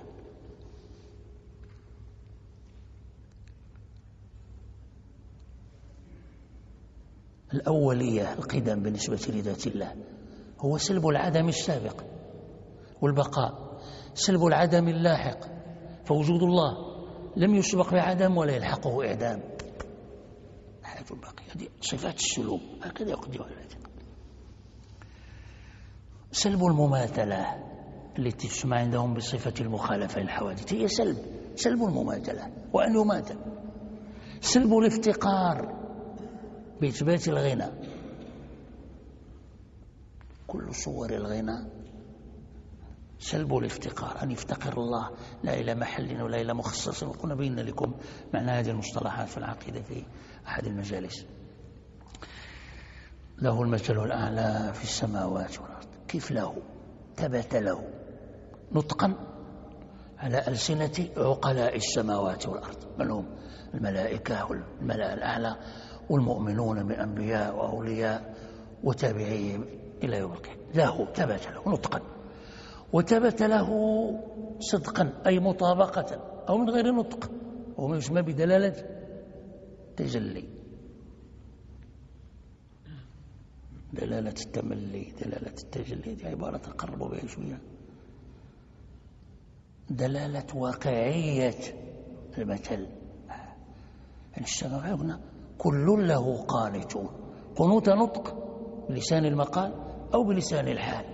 الأولية القدم بالنسبة لذات الله هو سلب العدم السابق والبقاء، سلب العدم اللاحق، فوجود الله لم يسبق بعدم ولا يلحقه إعدام، الحياة الباقية. هذه صفات السلوب، هكذا يقدمها العلم. سلب المماثلة التي تسمى عندهم بصفة المخالفة للحوادث هي سلب المماثلة، وأن يماثل. سلب الافتقار بإثبات الغنى، كل صور الغنى سلب الافتقار، أن يفتقر الله لا إلى محل ولا إلى مخصص. وقلنا بينا لكم معنى هذه المصطلحات في العقيدة في أحد المجالس. له المثل الأعلى في السماوات والأرض. كيف له؟ ثبت له نطقا على ألسنة عقلاء السماوات والأرض، من هم الملائكة والملأ الأعلى والمؤمنون من أنبياء وأولياء وتابعيهم إلى يوم القيامة. له ثبت له نطقا، وثبت له صدقا أي مطابقة أو من غير نطق، وما يسمى بدلالة تجلي، دلالة التملي، دلالة التجلي، دي عبارة تقرب بها شوية. دلالة واقعية المثل، يعني السماع هنا كل له قانتون، قنوت نطق بلسان المقال أو بلسان الحال.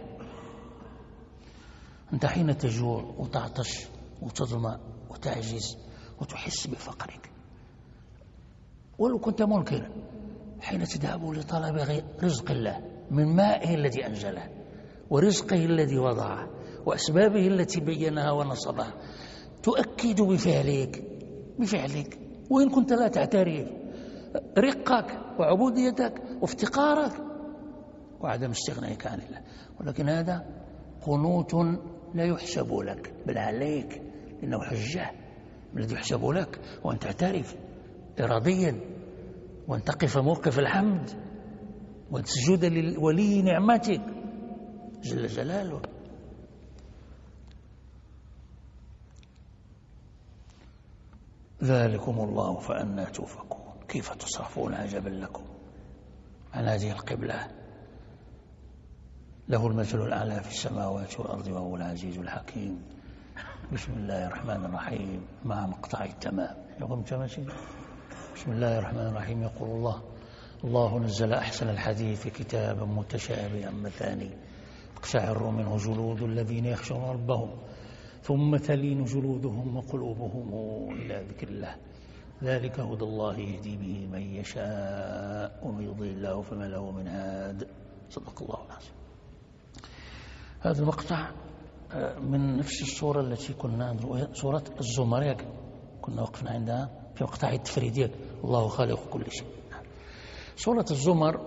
أنت حين تجوع وتعطش وتظمأ وتعجز وتحس بفقرك، ولو كنت منكرا، حين تذهب لطلب رزق الله من مائه الذي أنزله ورزقه الذي وضعه وأسبابه التي بينها ونصبها، تؤكد بفعلك وإن كنت لا تعترف رقك وعبوديتك وافتقارك وعدم استغنائك عن الله. ولكن هذا قنوت لا يحسب لك بل عليك، إنه حجة الذي يحسب لك وأن تعترف إراديا وأن تقف موقف الحمد وأن تسجد لولي نعمتك جل جلاله. ذلكم الله فأنى توفكون، كيف تصرفون عجبا لكم عن هذه القبلة. له المثل الأعلى في السماوات والأرض وهو العزيز الحكيم. بسم الله الرحمن الرحيم مع مقطع التمام. بسم الله الرحمن الرحيم. يقول الله نزل أحسن الحديث كتابا متشابها مثاني تقشعر منه جلود الذين يخشون ربهم ثم تلين جلودهم وقلوبهم إلى ذكر الله ذلك هدى الله يهدي به من يشاء ومن يضلل الله فما له من هاد. صدق الله العظيم. هذا المقطع من نفس الصورة التي كنا سورة الزمر كنا وقفنا عندها في مقطع التفريد الله خالق كل شيء. سورة الزمر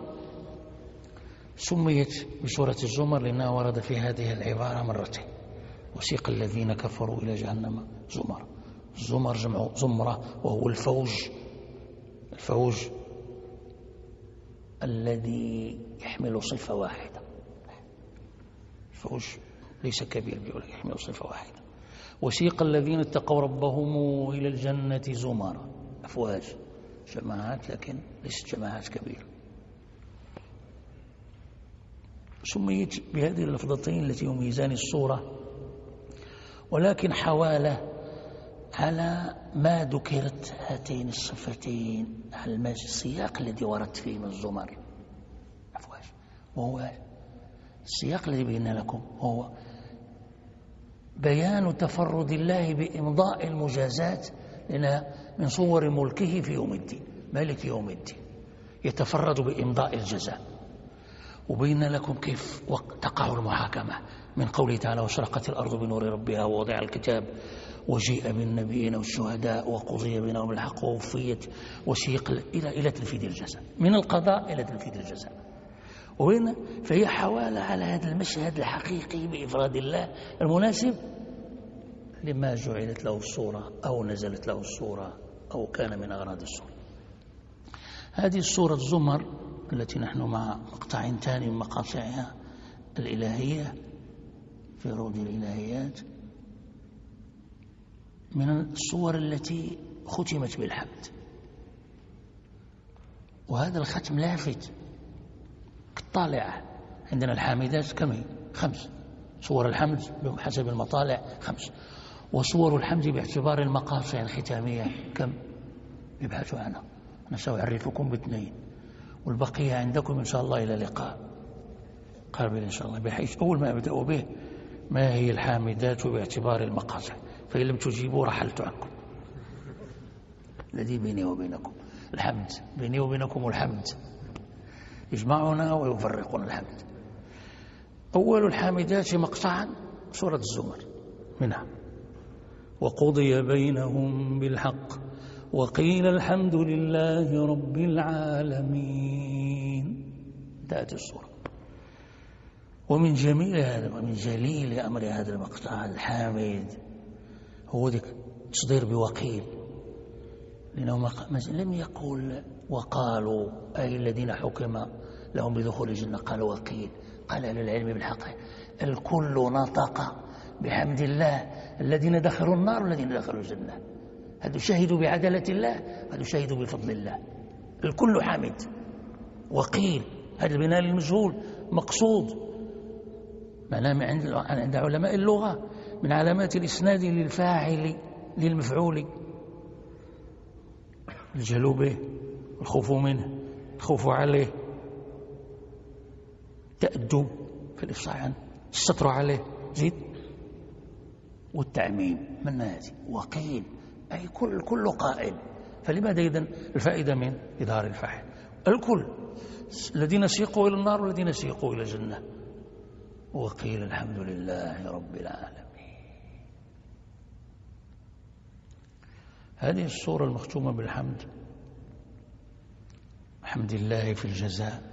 سميت بسورة الزمر لأنها ورد في هذه العبارة مرتين: وسيق الذين كفروا إلى جهنم زمر. الزمر جمع زمرة وهو الفوج الذي يحمل صفة واحدة. الفوج ليس كبير ولكن يحمل صفة واحدة. وسيق الذين اتقوا ربهم إلى الجنة زمر، أفواج، جماعات لكن ليست جماعات كبيرة. سميت بهذه اللفظتين التي يميزان الصورة، ولكن حوالة على ما ذكرت هاتين الصفتين على السياق الذي ورد فيه من الزمر أفواج، وهو السياق الذي بينا لكم هو بيان تفرد الله بإمضاء المجازات لنا من صور ملكه في يوم الدين، مالك يوم الدين يتفرد بإمضاء الجزاء. وبين لكم كيف تقع المحاكمة من قوله تعالى: واشرقت الأرض بنور ربها ووضع الكتاب وجيء بالنبيين والشهداء وقضي بينهم بالحق ووفيت وسيق إلى تنفيذ الجزاء، من القضاء إلى تنفيذ الجزاء. وهنا فهي حوالة على هذا المشهد الحقيقي بإفراد الله المناسب لما جعلت له الصورة أو نزلت له الصورة أو كان من أغراض الصورة. هذه الصورة الزمر التي نحن مع مقطع ثاني من مقاطعها الإلهية في روض الإلهيات من الصور التي ختمت بالحمد. وهذا الختم لافت كالطالعة. عندنا الحامدات كم هي؟ 5 صور الحمد بحسب المطالع 5، وصور الحمد باعتبار المقاطع الختامية كم؟ ابحثوا عنها، أنا سأعرفكم ب2 والبقية عندكم إن شاء الله إلى لقاء قابل إن شاء الله، بحيث أول ما أبدأ به ما هي الحامدات باعتبار المقاطع، فإن لم تجيبوا رحلت عنكم. الذي بيني وبينكم الحمد، بيني وبينكم الحمد يجمعنا ويفرقنا الحمد. أول الحامدات مقطعا سورة الزمر منها: وقضي بينهم بالحق وقيل الحمد لله رب العالمين. انتهت السورة. ومن جميل هذا ومن جليل أمر هذا المقطع الحامد هو ذلك تصدير بوقيل، لأنه لم يقول وقالوا أي الذين حكم لهم بدخول الجنة، قالوا وقيل. قال أهل العلم بالحق الكل نطق بحمد الله، الذين دخلوا النار والذين دخلوا الجنة، هذا شهدوا بعدالة الله، هذا شهدوا بفضل الله، الكل حامد. وقيل هذا البناء للمجهول مقصود، معناه عند علماء اللغة من علامات الإسناد للفاعل للمفعول، الجهل به، الخوف منه، الخوف عليه، تأدب في الإفصاح عنه، الستر عليه، زيد، والتعميم من هذه. وقيل أي كل قائل. فلماذا إذن الفائدة من إظهار الفاعل؟ الكل، الذين سيقوا إلى النار والذين سيقوا إلى الجنة. وقيل الحمد لله رب العالمين. هذه السورة المختومة بالحمد، حمد الله في الجزاء،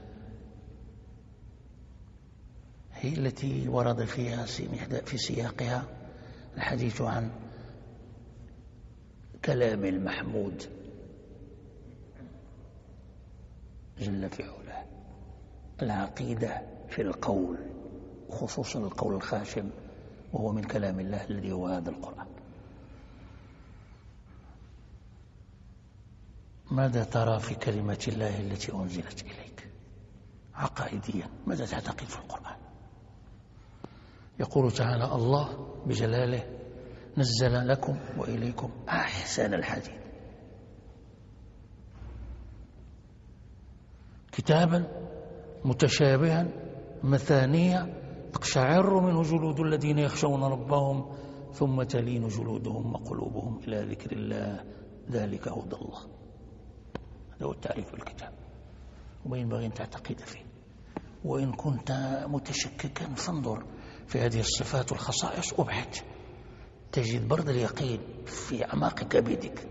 هي التي ورد فيها في سياقها الحديث عن كلام المحمود جل في علاه، العقيدة في القول، خصوصا القول الخاشم، وهو من كلام الله الذي هو هذا القرآن. ماذا ترى في كلمة الله التي أنزلت إليك عقائديا؟ ماذا تعتقد في القرآن؟ يقول تعالى الله بجلاله نزل لكم وإليكم أحسن الحديث كتابا متشابها مثانية تقشعر منه جلود الذين يخشون ربهم ثم تلين جلودهم وقلوبهم إلى ذكر الله ذلك هدى الله. هذا هو التعريف بالكتاب، وما ينبغي أن تعتقد فيه. وإن كنت متشككا فانظر في هذه الصفات والخصائص وابحث، تجد برد اليقين في أعماق كبدك.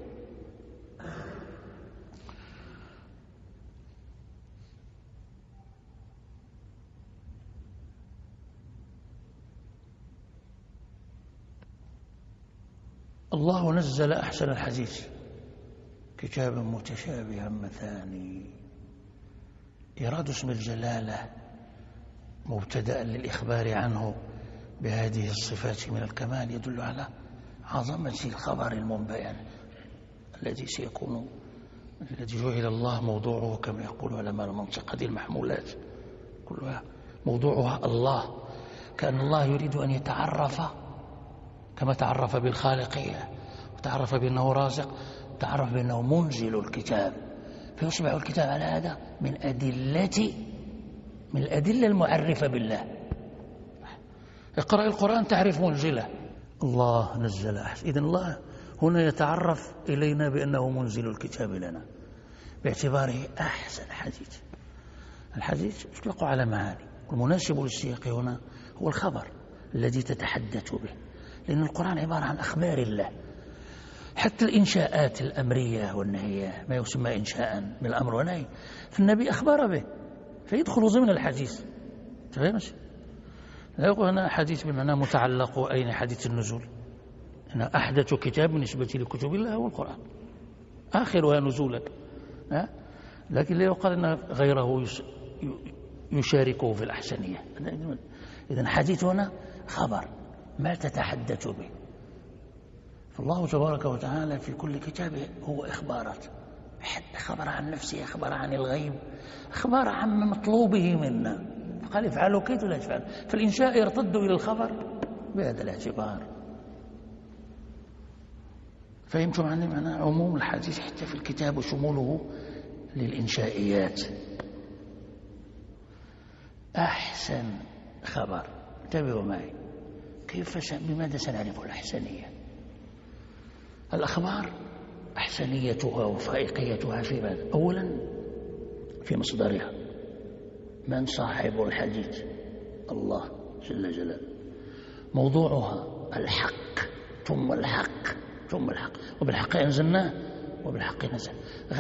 الله نزل أحسن الحديث كتابا متشابها مثاني. إيراد اسم الجلالة مبتدأ للإخبار عنه بهذه الصفات من الكمال يدل على عظمة الخبر المنبئ الذي سيكون، الذي جعل الله موضوعه كما يقول علماء المنطق. هذه المحمولات كلها موضوعها الله، كأن الله يريد أن يتعرف كما تعرف بالخالقية وتعرف بأنه رازق، تعرف بأنه منزل الكتاب، فيصبح الكتاب على هذا من الأدلة المعرفة بالله. اقرأ القرآن تعرف منزله، الله نزل أحسن. إذن الله هنا يتعرف إلينا بأنه منزل الكتاب لنا باعتباره أحسن حديث. الحديث يطلق على معاني، والمناسب للسياق هنا هو الخبر الذي تتحدث به، لأن القرآن عبارة عن أخبار الله. حتى الإنشاءات الأمرية والنهية ما يسمى إنشاء من الأمر والنهي، فالنبي أخبر به فيدخل ضمن الحديث. تفهم؟ لا يقول هنا حديث بمعنى متعلق أين حديث النزول، هنا أحدث كتاب بالنسبة لكتب الله هو القرآن، آخرها نزولا، لكن لا يقال أن غيره يشاركه في الأحسنية. إذن حديث هنا خبر ما تتحدث به. فالله تبارك وتعالى في كل كتابه هو إخبارات، أخبر عن نفسه، أخبر عن الغيب، أخبر عن مطلوبه منا، فقال افعلوا كيف لا تفعل. فالإنشاء يرتد إلى الخبر بهذا الاعتبار. فهمتم عني معنى عموم الحديث حتى في الكتاب وشموله للإنشائيات. أحسن خبر، انتبهوا معي بماذا سنعرف الأحسنية؟ الأخبار أحسنيتها وفائقيتها في ماذا؟ أولا في مصدرها، من صاحب الحديث؟ الله جل جلاله. موضوعها الحق ثم الحق ثم الحق، وبالحق أنزلناه وبالحق نزل.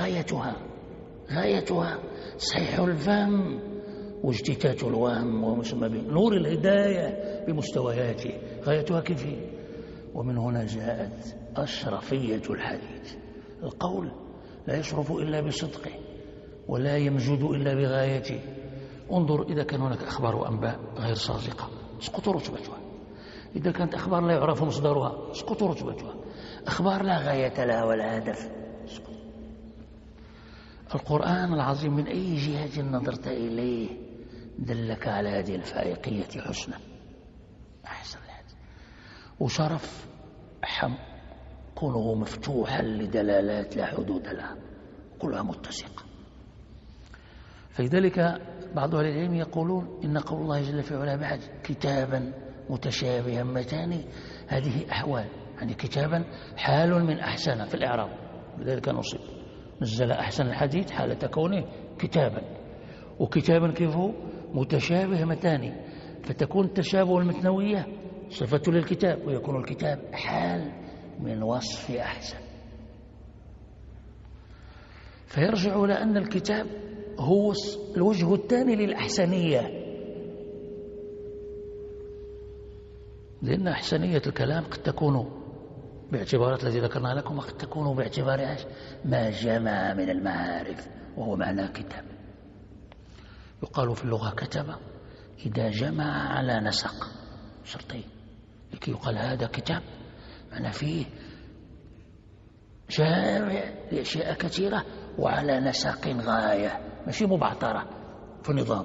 غايتها صحيح الفهم واجتثاث الوهم، ومسمى به نور الهداية بمستوياته. غايتها كيف؟ ومن هنا جاءت أشرفية الحديث. القول لا يشرف إلا بصدقه ولا يمجد إلا بغايته. انظر إذا كان هناك أخبار وأنباء غير صادقة تسقط رتبتها. إذا كانت أخبار لا يعرف مصدرها تسقط رتبتها. أخبار لا غاية لها ولا هدف تسقط. القرآن العظيم من أي جهة نظرت إليه دلك على هذه الفائقية حسنا أحسن الحديث. وشرف كونه مفتوحا لدلالات لا حدود لها كلها متسقة. فلذلك بعض أهل العلم يقولون إن قول الله جل في علاه بعد كتابا متشابها مثاني هذه أحوال، يعني كتابا حال من أحسن في الإعراب، لذلك نصب نزل أحسن الحديث حالة كونه كتابا، وكتابا كيف هو متشابه مثاني، فتكون التشابه المثنوية صفة للكتاب، ويكون الكتاب حال من وصف أحسن. فيرجع إلى أن الكتاب هو الوجه الثاني للأحسنية، لأن أحسنية الكلام قد تكون باعتبارات التي ذكرنا لكم، وقد تكون باعتبار ما جمع من المعارف وهو معنى كتاب. يقال في اللغة كتب إذا جمع على نسق شرطين لكي يقال هذا كتاب، معنى فيه جامع لأشياء كثيرة وعلى نسق غاية، ماشي مبعثرة في نظام.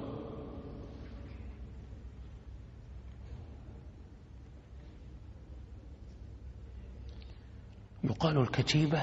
يقال الكتيبة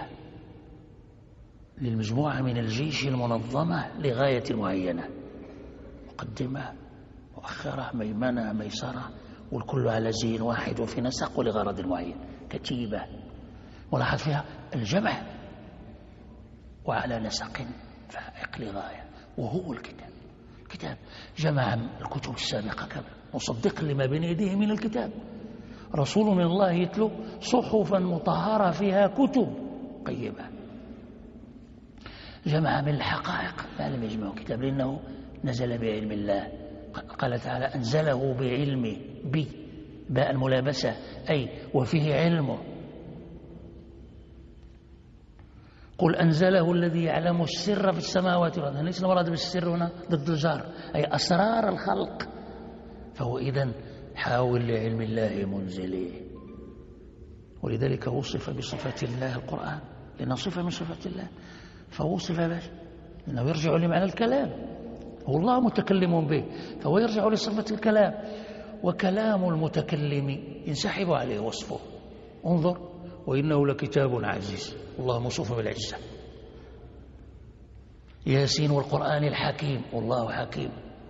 للمجموعة من الجيش المنظمة لغاية معينة، مقدمة مؤخرة ميمنة ميسرة، والكل على زين واحد وفي نسق ولغرض معين، كتيبة. ولاحظ فيها الجمع وعلى نسق فائق لغاية، وهو الكتاب. الكتاب جمع الكتب السابقة كما مصدق لما بين يديه من الكتاب، رسول من الله يتلو صحفا مطهرة فيها كتب قيمة. جمع من الحقائق ما لم يجمعه كتاب، لأنه نزل بعلم الله. قال تعالى أنزله بعلمه، باء الملابسة أي وفيه علمه. قل أنزله الذي يعلم السر في السماوات والأرض، ليس المراد بالسر هنا ضد الجار، أي أسرار الخلق. فهو إذن حاول لعلم الله منزله، ولذلك وصف بصفة الله القرآن، لأنه صفة من صفات الله، فوصف به لأنه يرجع لمعنى الكلام، هو الله متكلم به، فهو يرجع لصفة الكلام، وكلام المتكلم ينسحب عليه وصفه. انظر وإنه لكتاب عزيز، الله موصوف بالعزة. ياسين والقرآن الحكيم، والله حكيم.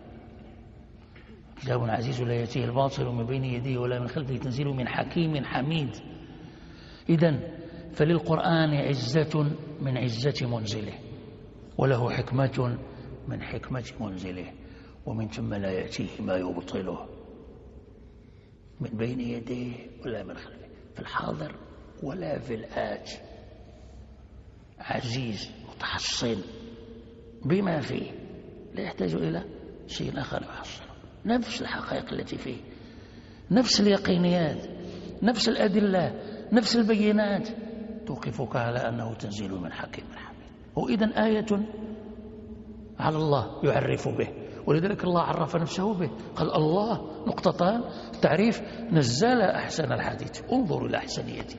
كتاب عزيز لا يأتيه الباطل من بين يديه ولا من خلفه، تنزيل من حكيم حميد. إذن فللقرآن عزة من عزة منزله، وله حكمة من حكمة منزله، ومن ثم لا يأتيه ما يبطله من بين يديه ولا من خلفه، في الحاضر ولا في الآت. عزيز متحصن بما فيه، لا يحتاج إلى شيء آخر يحصله. نفس الحقائق التي فيه، نفس اليقينيات، نفس الأدلة، نفس البينات توقفك على أنه تنزيل من حكيم حميد. وإذن آية على الله يعرف به، ولذلك الله عرف نفسه به، قال الله نقطتان تعريف نزل أحسن الحديث. انظروا إلى أحسنيته،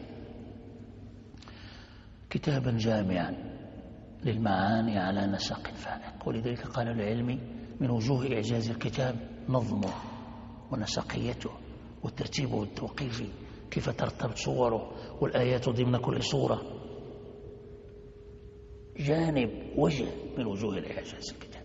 كتابا جامعا للمعاني على نسق فائق. ولذلك قال العلم من وجوه إعجاز الكتاب نظمه ونسقيته وترتيبه التوقيفي، كيف ترتبط صوره والآيات ضمن كل صورة، جانب وجه من وجوه الإعجاز الكتاب.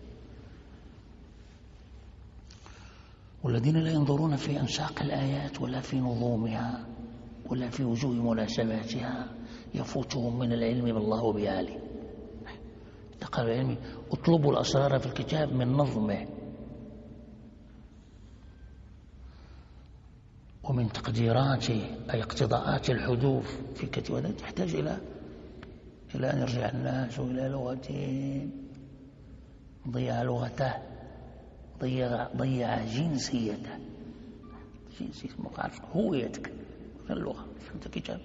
والذين لا ينظرون في أنساق الآيات ولا في نظومها ولا في وجوه مناسباتها يفوتهم من العلم بالله بآله. قال العلم اطلبوا الأسرار في الكتاب من نظمه ومن تقديراته، أي اقتضاءات الحدوث في الكتاب. ولا تحتاج إلى أن يرجع الناس إلى لغتهم، ضيع لغته، ضيع جنسيته، جنسية مقارفة هويتك في اللغة، فهمت كتاب.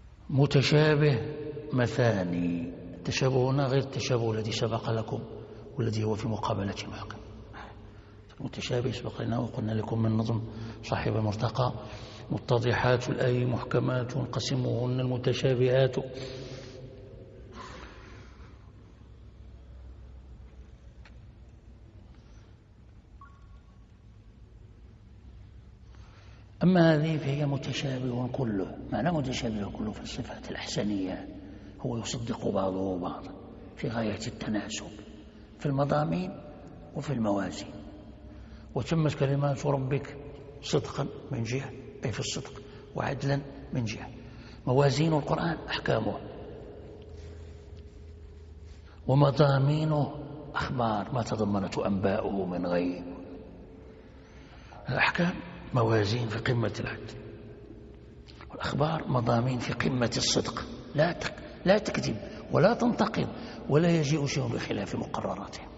متشابه مثاني، التشابه هنا غير التشابه الذي سبق لكم، والذي هو في مقابلة المحكم. المتشابه سبق لنا وقلنا لكم من نظم صاحب المرتقى: متضحات الآي محكمات قسموهن المتشابهات. أما هذه فهي متشابه كله. معنى متشابه كله في الصفات الأحسنية هو يصدق بعضه بعضا في غاية التناسب في المضامين وفي الموازين. وتمت كلمات ربك صدقا من جهة أي في الصدق، وعدلا من جهة. موازين القرآن أحكامه، ومضامينه أخبار ما تضمنته أنباؤه من غيب. الأحكام موازين في قمة العدل، والأخبار مضامين في قمة الصدق، لا تكذب ولا تنتقد ولا يجيء شيء بخلاف مقرراتهم.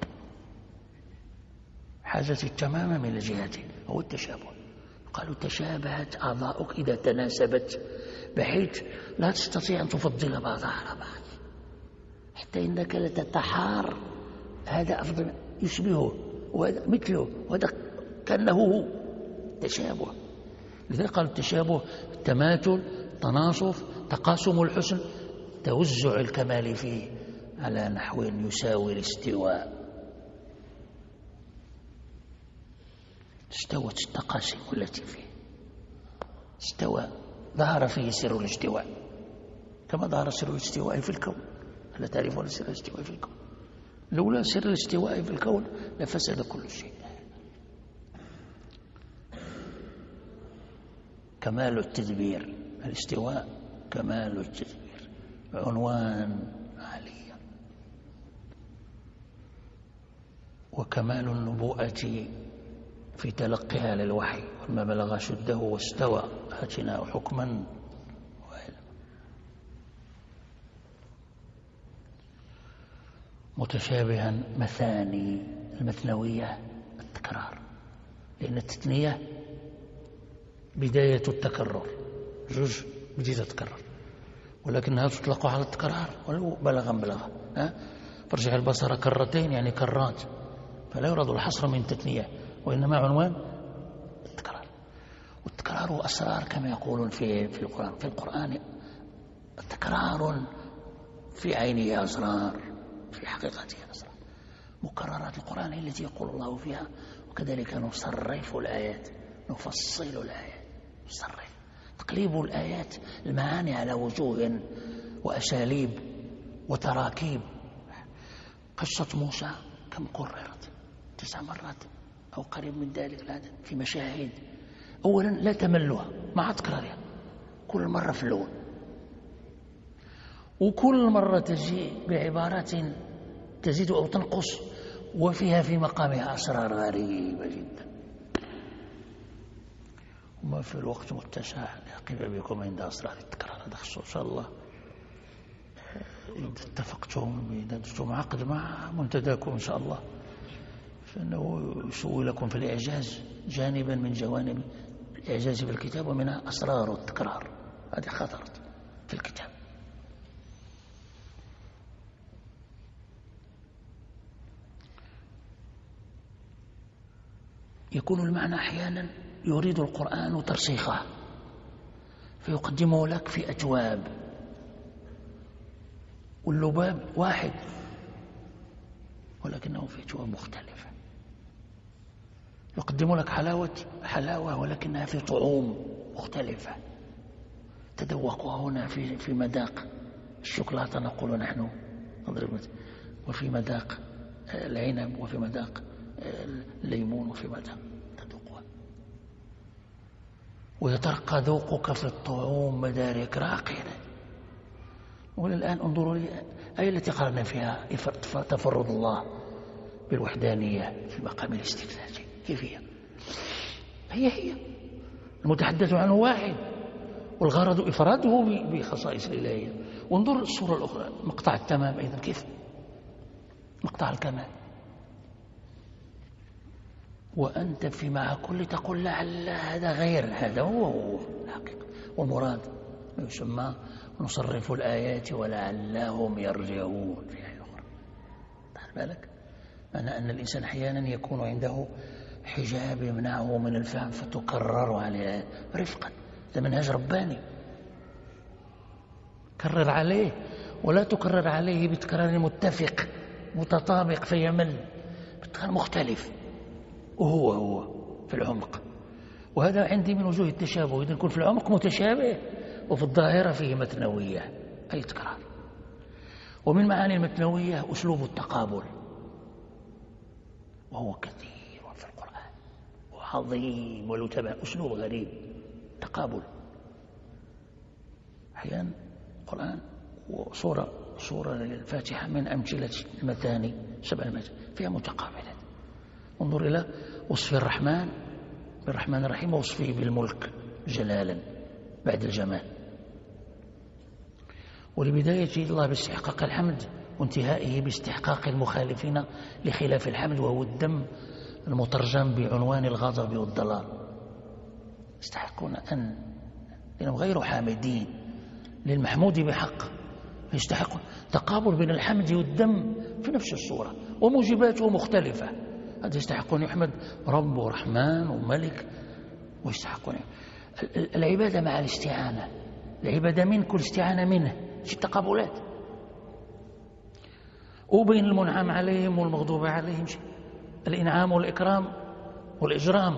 حاجة تماما من الجهتين هو التشابه. قالوا تشابهت أعضاؤك إذا تناسبت بحيث لا تستطيع أن تفضل بعضها على بعض، حتى إنك لتتحار هذا أفضل يشبهه وهذا مثله وهذا كأنه هو. تشابه. لذلك قالوا التشابه تماثل، تناصف، تقاسم الحسن، توزع الكمال فيه على نحو يساوي الاستواء. استوت التقاسم التي فيه، استوى، ظهر فيه سر الاستواء كما ظهر سر الاستواء في الكون. هل تعرفون سر الاستواء في الكون؟ لولا سر الاستواء في الكون لفسد كل شيء. كمال التدبير، الاستواء كمال التدبير، عنوان عالي. وكمال النبوءة في تلقيها للوحي، ولما بلغ شده واستوى آتيناه حكما وعلما. متشابها مثاني، المثنوية التكرار، لأن التثنية بداية التكرر، جوج بداية تتكرر، ولكنها تطلق على التكرار ولو بلغ. فرجع البصر كرتين يعني كرات، فلا يراد الحصر من تثنية وإنما عنوان التكرار. والتكرار أسرار كما يقولون في القرآن. في القرآن تكرار في عينه أسرار، في حقيقته أسرار. مكررات القرآن التي يقول الله فيها: وكذلك نصرف الآيات نفصل الآيات. نصرف، تقليب الآيات، المعاني على وجوه وأساليب وتراكيب. قصة موسى كم كررت؟ 9 مرات أو قريب من ذلك العدد في مشاهد. أولا لا تملها مع تكرارها، كل مرة في اللون، وكل مرة تجي بعبارات تزيد أو تنقص، وفيها في مقامها أسرار غريبة جدا. وما في الوقت متسع لأقف بكم عند أسرار التكرار. هذا خصوصا إن شاء الله إذا اتفقتم، إذا أنتم عقد مع منتداكم إن شاء الله، فإنه يسوي لكم في الإعجاز جانبا من جوانب الإعجاز في الكتاب، ومنها أسرار التكرار. هذه خطرت في الكتاب. يكون المعنى أحيانا يريد القرآن ترسيخه فيقدمه لك في أجواب، واللباب واحد ولكنه في أجواب مختلفة. يقدم لك حلاوة ولكنها في طعوم مختلفة. تذوقها هنا في مذاق الشوكولاتة نقول نحن نضرب، وفي مذاق العنب، وفي مذاق الليمون، وفي مذاق تذوقها. ويترقى ذوقك في الطعوم مدارك راقية. وللآن انظروا لي أي التي قرأنا فيها تفرد الله بالوحدانية في مقام الاستفزاز. كيف هي المتحدث عنه واحد، والغرض إفراده بخصائص الإلهية. وانظر الصورة الأخرى، مقطع التمام أيضا كيف مقطع الكمال. وأنت في مع كل تقول لعل هذا غير هذا، هو الحقيقة والمراد ما يسمى نصرف الآيات ولعلهم يرجعون في آية أخرى. تعال بالك أن الإنسان أحيانا يكون عنده حجاب يمنعه من الفهم فتكرر عليه رفقا. هذا منهج رباني، كرر عليه ولا تكرر عليه بتكرار متفق متطابق فيمل، بتكرار مختلف وهو في العمق. وهذا عندي من وجوه التشابه، إذا يكون في العمق متشابه وفي الظاهرة فيه متنوية أي تكرار. ومن معاني المتنوية أسلوب التقابل، وهو كثير في القرآن وعظيم وله تبع أسلوب غريب تقابل. أحيانا القرآن وصورة الفاتحة من أمثلة المثاني 7 المثاني فيها متقابلات. انظر إلى وصف الرحمن بالرحمن الرحيم ووصفه بالملك جلالا بعد الجمال، ولبداية الله باستحقاق الحمد وانتهائه باستحقاق المخالفين لخلاف الحمد، وهو الدم المترجم بعنوان الغضب والضلال. يستحقون لأنهم غير حامدين للمحمود بحق، يستحقون تقابل بين الحمد والدم في نفس الصورة وموجباته مختلفة. هذا يستحقون يحمد رب ورحمن وملك، ويستحقون العبادة مع الاستعانة، العبادة منك والاستعانة منه في التقابلات، وبين المنعم عليهم والمغضوب عليهم الإنعام والإكرام والإجرام،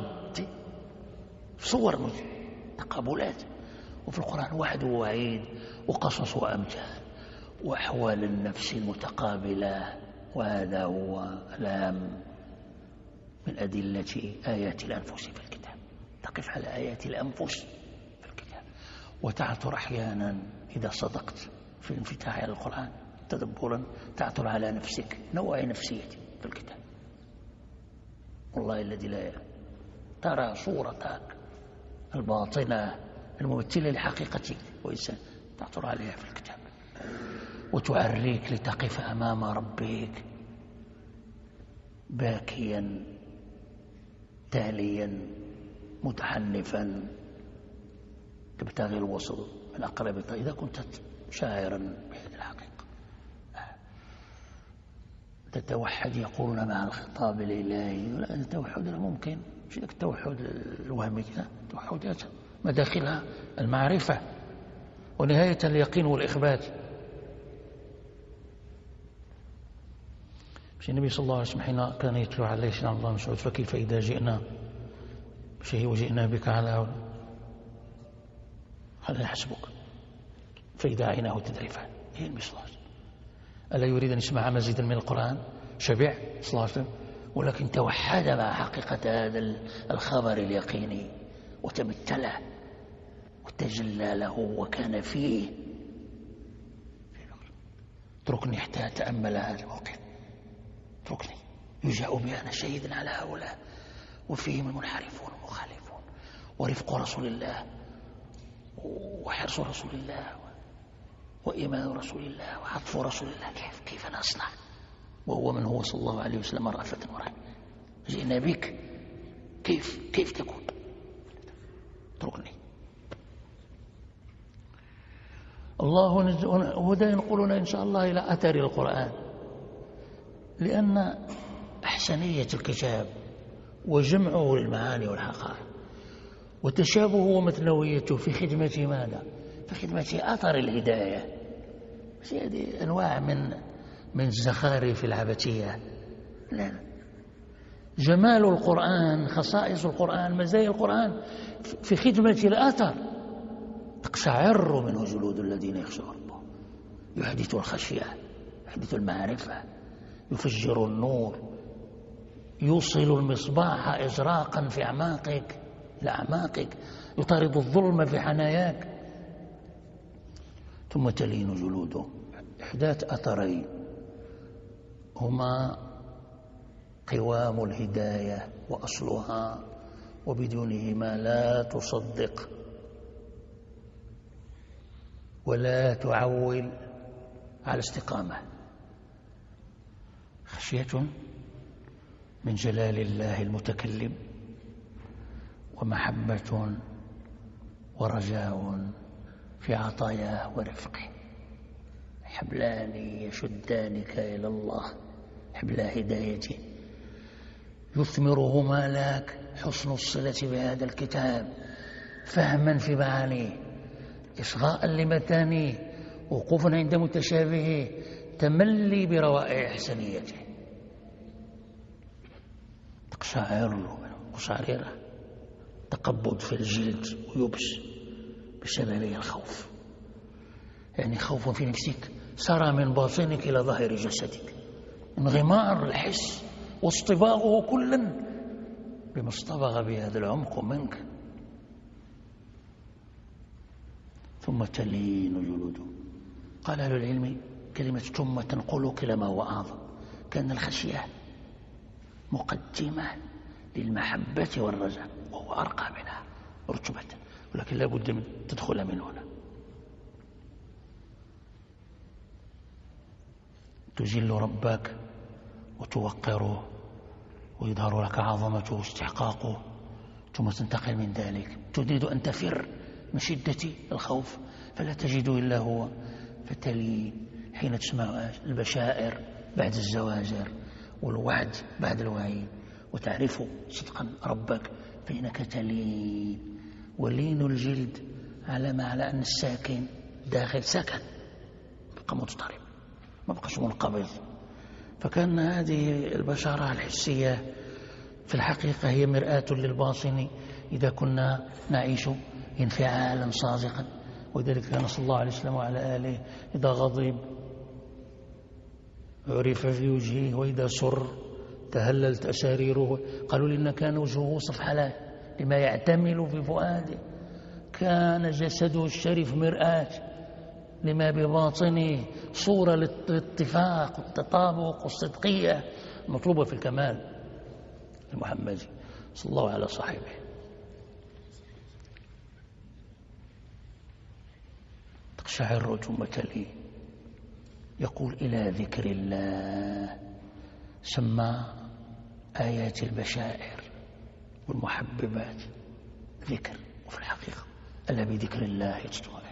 صور تقابلات. وفي القرآن وعد ووعيد وقصص وأمثال وأحوال النفس المتقابلة، وهذا هو الأهم من أدلة آيات الأنفس في الكتاب. تقف على آيات الأنفس في الكتاب وتعثر أحيانا إذا صدقت في الانفتاح على القرآن تدبرا، تعثر على نفسك نوع نفسية في الكتاب. والله الذي لا ترى صورتك الباطنة الممثلة لحقيقتك وإنسان تعثر عليها في الكتاب، وتعريك لتقف أمام ربك باكيا تاليا متحنفا تبتغي الوصل من أقرب طريق إذا كنت شاعرا بهذه الحقيقة. تتوحد يقولون مع الخطاب الإلهي، لا التوحد الممكن مش ذاك التوحد الوهمي، توحدات مداخلها المعرفة ونهاية اليقين والإخبات. النبي صلى الله عليه وسلم حين كان يتلو عليه سيدنا عبد الله بن مسعود فكيف إذا جئنا بشيء وجئنا بك على هؤلاء، قال يحسبك فإذا عيناه تذرفان. هي النبي صلى الله عليه وسلم ألا يريد أن يسمع مزيدا من القرآن؟ شبع صلى الله عليه وسلم، ولكن توحد مع حقيقة هذا الخبر اليقيني وتمثله وتجلى له وكان فيه. اتركني حتى أتأمل هذا الموقف، اتركني يجاء بي أنا شهيدا على هؤلاء وفيهم المنحرفون والمخالفون، ورفق رسول الله وحرص رسول الله وإيمان رسول الله وعطف رسول الله. كيف نصنع وهو من هو صلى الله عليه وسلم رأفة ورحمة؟ جئنا بك كيف تكون؟ اتركني. الله هدى ينقلنا إن شاء الله إلى أثر القرآن، لأن أحسنية الكتاب وجمعه للمعاني والحقائق وتشابهه ومتنويته في خدمة ماذا؟ في خدمة أثر الهداية. هذه أنواع من الزخارف العبثية. لا، جمال القرآن، خصائص القرآن، مزايا القرآن في خدمة الأثر. تقشعر منه جلود الذين يخشون ربهم، يحدث الخشية، يحدث المعرفة، يفجر النور، يوصل المصباح إزراقا في أعماقك إلى أعماقك، يطارد الظلم في حناياك. ثم تلين جلوده. إحداث أثرين هما قوام الهداية وأصلها، وبدونهما لا تصدق ولا تعول على استقامة. خشية من جلال الله المتكلم، ومحبة ورجاء في عطاياه ورفقه، حبلان يشدانك إلى الله حبل هدايته يثمرهما لك حسن الصلة بهذا الكتاب، فهما في معانيه، إصغاء لمتانيه، وقوفا عند متشابهه، تملي بروائع إحسانيته. تقشعر قشعريرة، تقبض في الجلد ويبس بسبب الخوف، يعني خوف في نفسك سرى من باطنك إلى ظاهر جسدك، انغمار الحس واصطباغه كلا بما اصطبغ بهذا العمق منك. ثم تلين جلوده. قال أهل العلم كلمة ثم تنقل إلى ما هو أعظم، كأن الخشية مقدمة للمحبة والرجاء، وهو أرقى منها رتبة، ولكن لا بد من تدخل من هنا. تجل ربك وتوقره ويظهر لك عظمته واستحقاقه، ثم تنتقل من ذلك تريد أن تفر من شدة الخوف فلا تجد إلا هو، فتلي حين تسمع البشائر بعد الزواجر والوعد بعد الوعيد وتعرف صدقا ربك فإنك تلين. ولين الجلد علامة على أن الساكن داخل سكن، بقى مضطرب ما بقاش منقبض. فكان هذه البشرة الحسية في الحقيقة هي مرآة للباطن إذا كنا نعيش انفعالا صادقا. ولذلك كان صلى الله عليه وسلم وعلى آله إذا غضب عرف في وجهه، وإذا سر تهللت أساريره. قالوا لأن كان وجهه صفحلات لما يعتمل في فؤاده، كان جسده الشريف مرآة لما بباطنه، صورة للاتفاق والتطابق والصدقية المطلوبة في الكمال المحمدي صلى الله على صاحبه. تقشعر ثم تلي. يقول إلى ذكر الله، سمى آيات البشائر والمحببات ذكر، وفي الحقيقة ألا بذكر الله تطمئن.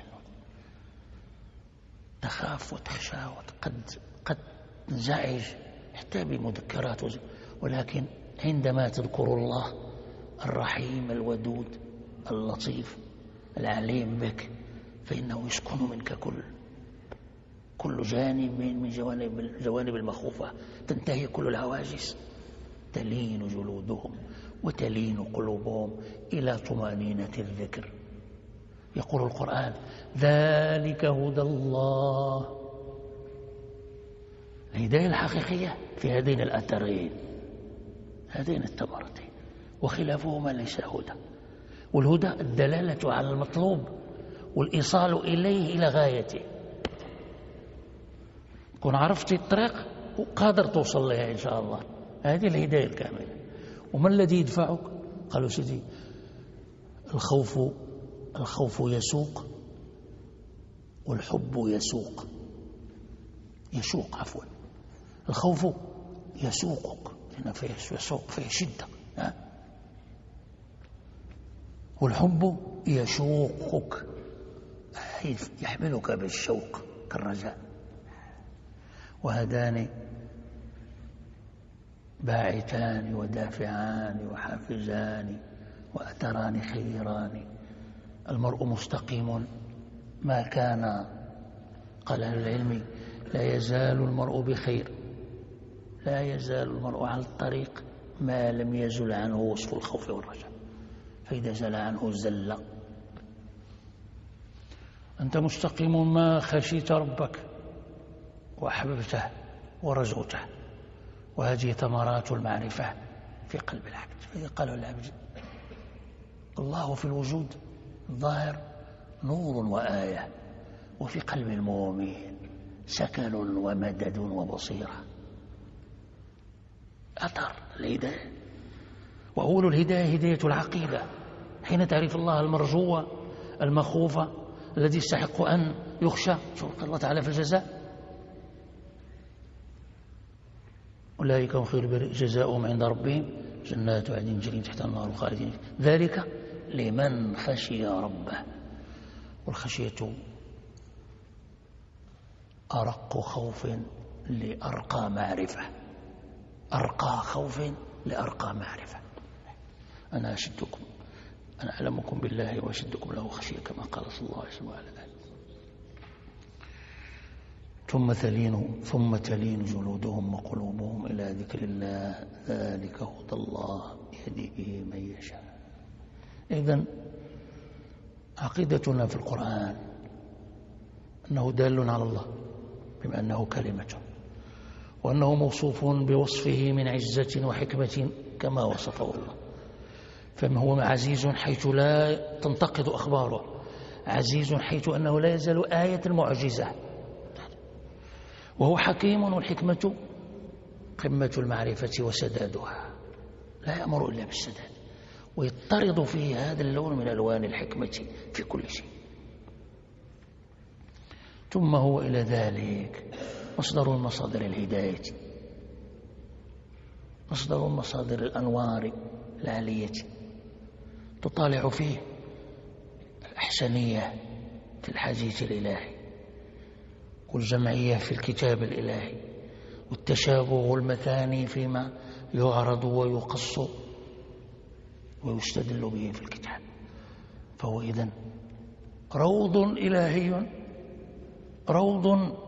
تخاف وتخشى قد تنزعج حتى بمذكرات، ولكن عندما تذكر الله الرحيم الودود اللطيف العليم بك فإنه يسكن منك كل جانب من جوانب المخوفة، تنتهي كل الهواجس، تلين جلودهم وتلين قلوبهم إلى طمأنينة الذكر. يقول القرآن ذلك هدى الله. الهداية الحقيقية في هذين الأثرين، هذين الثمرتين، وخلافهما ليس هدى. والهدى الدلالة على المطلوب والإيصال إليه إلى غايته. كن عرفت الطريق وقادر توصل لها إن شاء الله، هذه الهداية الكاملة. وما الذي يدفعك؟ قالوا سيدي الخوف يسوق، والحب يشوق عفوا. الخوف يسوقك لأن فيه يسوق، فيه شدة، والحب يشوقك يحملك بالشوق كالرجاء. وهذان باعثان ودافعان وحافزان وأثران خيران. المرء مستقيم ما كان، قال أهل العلم لا يزال المرء بخير، لا يزال المرء على الطريق ما لم يزل عنه وصف الخوف والرجاء، فإذا زل عنه زل. أنت مستقيم ما خشيت ربك وأحببته ورجوته، وهذه ثمرات المعرفة في قلب العبد. فإذا قال العبد الله في الوجود ظاهر نور وآية، وفي قلب المؤمن سكن ومدد وبصيرة، أثر الهداية. وأول الهداية هداية العقيدة، حين تعرف الله المرجوة المخوفة الذي يستحق أن يخشى. شوف الله تعالى في الجزاء أولئك هم خير جزاؤهم عند ربهم جنات عدن تجري تحت النار خالدين، ذلك لمن خشي ربه. والخشية أرق خوف لأرقى معرفة، أرقى خوف لأرقى معرفة. أنا أعلمكم بالله وأشدكم له خشية كما قال صلى الله عليه وسلم. ثم تلين جلودهم وقلوبهم إلى ذكر الله ذلك هدى الله يهدي به من يشاء. إذن عقيدتنا في القرآن أنه دال على الله بما أنه كلمة، وأنه موصوف بوصفه من عزة وحكمة كما وصفه الله. فهو عزيز حيث لا تنتقد أخباره، عزيز حيث أنه لا يزال آية المعجزة، وهو حكيم، والحكمة قمة المعرفة وسدادها، لا يأمر إلا بالسداد، ويضطرد فيه هذا اللون من ألوان الحكمة في كل شيء. ثم هو إلى ذلك مصدر مصادر الهداية، مصدر مصادر الأنوار العالية، تطالع فيه الأحسنية في الحديث الإلهي، والجمعية في الكتاب الإلهي، والتشابه المثاني فيما يعرض ويقص ويستدل به في الكتاب. فهو إذن روض إلهي، روض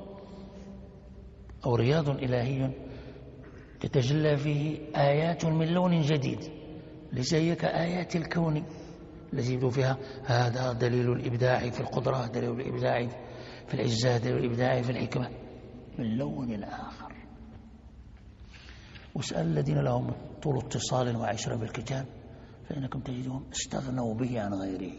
أو رياض إلهي تتجلى فيه آيات من لون جديد، ليس هي كآيات الكون التي يبدو فيها هذا دليل الإبداع في القدرة، دليل الإبداع في العزة، دليل الإبداع في الحكمة، من لون آخر. واسأل الذين لهم طول اتصال وعشرة بالكتاب فإنكم تجدهم استغنوا به عن غيره.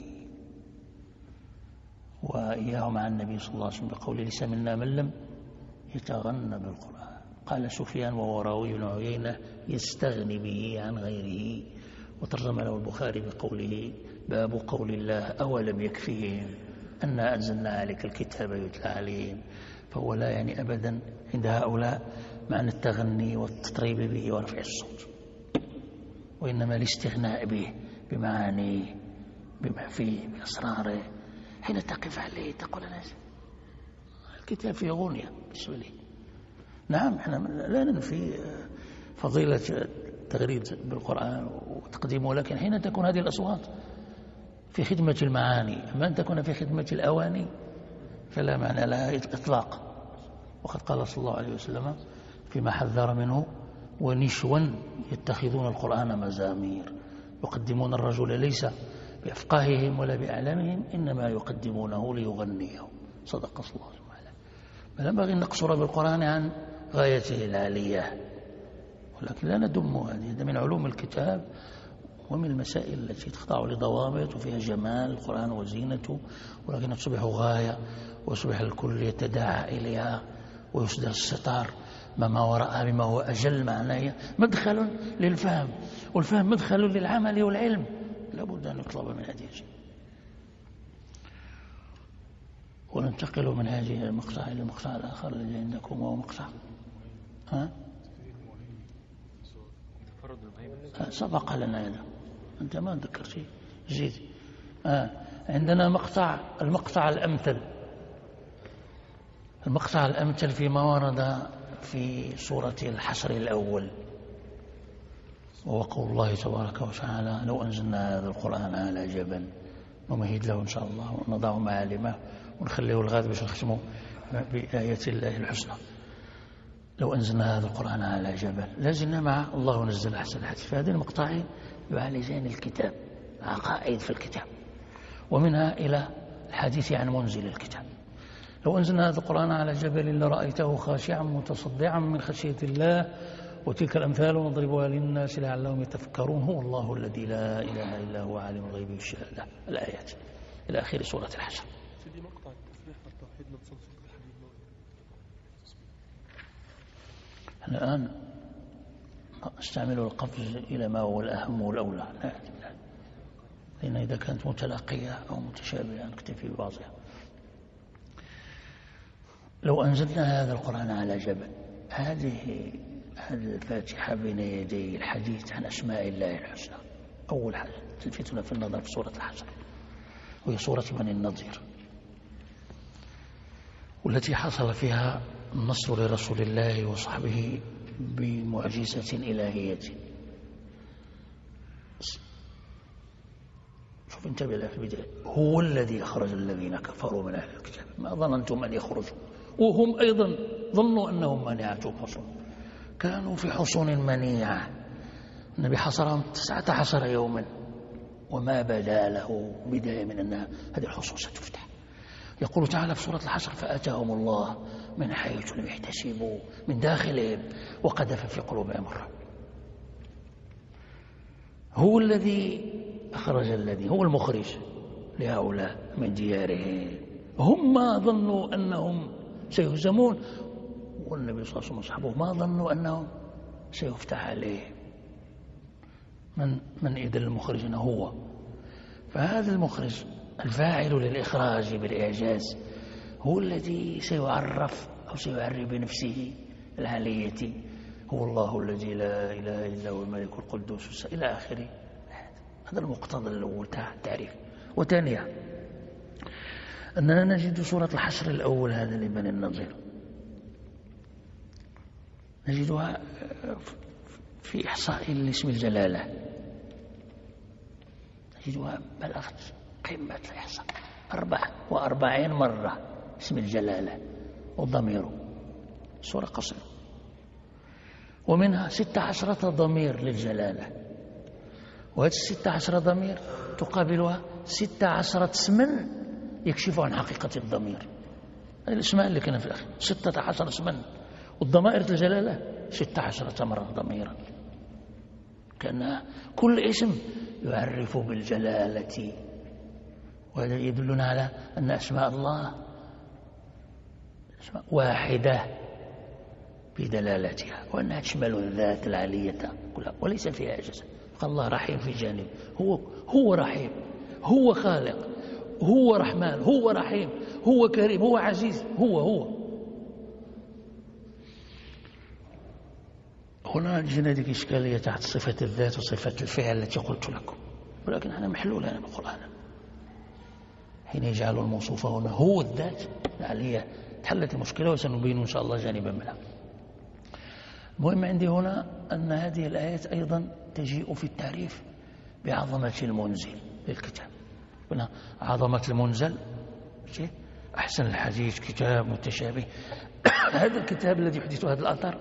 وإياهم عن النبي صلى الله عليه وسلم بقول ليس منا من لم يتغنى بالقرآن. قال سفيان وهو راوي بن عيينة يستغني به عن غيره. وترجم له البخاري بقوله باب قول الله أولم يكفيهم أنا أنزلنا عليك الكتاب يتلى عليهم. فهو لا يعني أبدا عند هؤلاء معنى التغني والتطريب به ورفع الصوت، وإنما الاستغناء به بمعانيه بما فيه بأسراره. حين تقف عليه تقول أنا الكتاب فيه غنية بالنسبة لي. نعم احنا لا ننفي فضيلة التغريد بالقرآن وتقديمه، لكن حين تكون هذه الأصوات في خدمة المعاني، أما أن تكون في خدمة الأواني فلا معنى لها إطلاق. وقد قال صلى الله عليه وسلم فيما حذر منه ونشوا يتخذون القرآن مزامير، يقدمون الرجل ليس بأفقاههم ولا بأعلامهم، إنما يقدمونه ليغنيه. صدق صلى الله عليه وسلم. بل ينبغي أن نقصر بالقرآن عن غايته العالية، ولكن لا ندم هذه من علوم الكتاب ومن المسائل التي تخضع لضوابط وفيها جمال القرآن وزينته، ولكن تصبح غاية ويصبح الكل يتداعى إليها ويصدر الستار ما وراءها بما هو أجل معناه مدخل للفهم، والفهم مدخل للعمل والعلم. لابد أن يطلب من هذه الشيء. وننتقل من هذه المقطع إلى المقطع الآخر الذي عندكم، وهو مقطع سبق لنا هذا، أنت ما ذكر شيء جيد. عندنا المقطع الأمثل. المقطع الأمثل فيما ورد في سورة الحشر الأول، وهو قول الله تبارك وتعالى لو أنزلنا هذا القرآن على جبل نمهد له إن شاء الله ونضعه معالمه ونخليه الغاد باش نختمه بآيات الله الحسنى. لو أنزلنا هذا القرآن على جبل لازلنا مع الله نزل أحسن الحديث. فهذه المقطعين يعالجان الكتاب، عقائد في الكتاب، ومنها إلى الحديث عن منزل الكتاب. لو أنزلنا هذا القرآن على جبل لرأيته خاشعا متصدعا من خشية الله وتلك الأمثال نضربها للناس لعلهم يتفكرون هو الله الذي لا إله إلا هو عالم الغيب والشهادة. الآيات إلى آخر سورة الحشر. سيدي مقطع التسبيح والتوحيد نتصل صوت الحديث. الآن استعمل القفز إلى ما هو الأهم والأولى، لا لأن إذا كانت متلاقية أو متشابهة نكتفي ببعضها. لو أنزلنا هذا القرآن على جبل، هذه الفاتحة بين يدي الحديث عن أسماء الله الحسنى. أول حاجة تلفتنا في النظر في سورة الحشر وهي سورة بني النضير، والتي حصل فيها النصر لرسول الله وصحبه بمعجزة إلهية. شوف انتبه في البداية، هو الذي أخرج الذين كفروا من أهل الكتاب ما ظننتم أن يخرجوا وهم أيضا ظنوا أنهم مانعتهم حصون، كانوا في حصون منيعة. النبي حصرهم 19 يوما وما بدا له بداية من أن هذه الحصون ستفتح. يقول تعالى في سورة الحشر فأتاهم الله من حيث لم يحتسبوا من داخلهم وقذف في قلوبهم الرعب. هو الذي أخرج الذي هو المخرج لهؤلاء من ديارهم، هم ما ظنوا أنهم سيهزمون، والنبي صلى الله عليه وسلم وصحبه ما ظنوا أنهم سيفتح عليهم. من إذن المخرج هو. فهذا المخرج الفاعل للإخراج بالإعجاز هو الذي سيعرف أو سيعرف بنفسه العلية، هو الله الذي لا إله إلا هو الملك القدوس إلى آخره. هذا المقتضى الأول تاع التعريف. وثانيا أننا نجد سورة الحشر الأول هذا لبني النضير نجدها في إحصاء لاسم الجلالة، نجدها بلغت قمة الإحصاء 44 مرة اسم الجلالة وضميره، سورة قصيرة، ومنها 16 ضمير للجلالة، وهذه 16 ضمير تقابلها 16 اسما يكشف عن حقيقة الضمير. هذه الاسماء اللي كان في الأخير 16 اسما، والضمائر الجلالة 16 مرة ضميرا، كأن كل اسم يعرف بالجلالة. وهذا يدلنا على أن أسماء الله أسماء واحدة بدلالتها، وأنها تشمل الذات العلية كلها وليس فيها عجز. قال الله رحيم في جانب، هو رحيم، هو خالق، هو رحمن، هو رحيم، هو كريم، هو عزيز، هو هنا جينا هذيك إشكالية تحت صفة الذات وصفة الفعل التي قلت لكم، ولكن أنا محلولة أنا بالقرآن حين يجعل الموصوف هنا هو الذات العلية تحلت المشكلة، وسنبين إن شاء الله جانبا منها. المهم عندي هنا أن هذه الآيات أيضا تجيء في التعريف بعظمة المنزل للكتاب. هنا عظمة المنزل أحسن الحديث كتاب متشابه. هذا الكتاب الذي يحدث هذا الأثر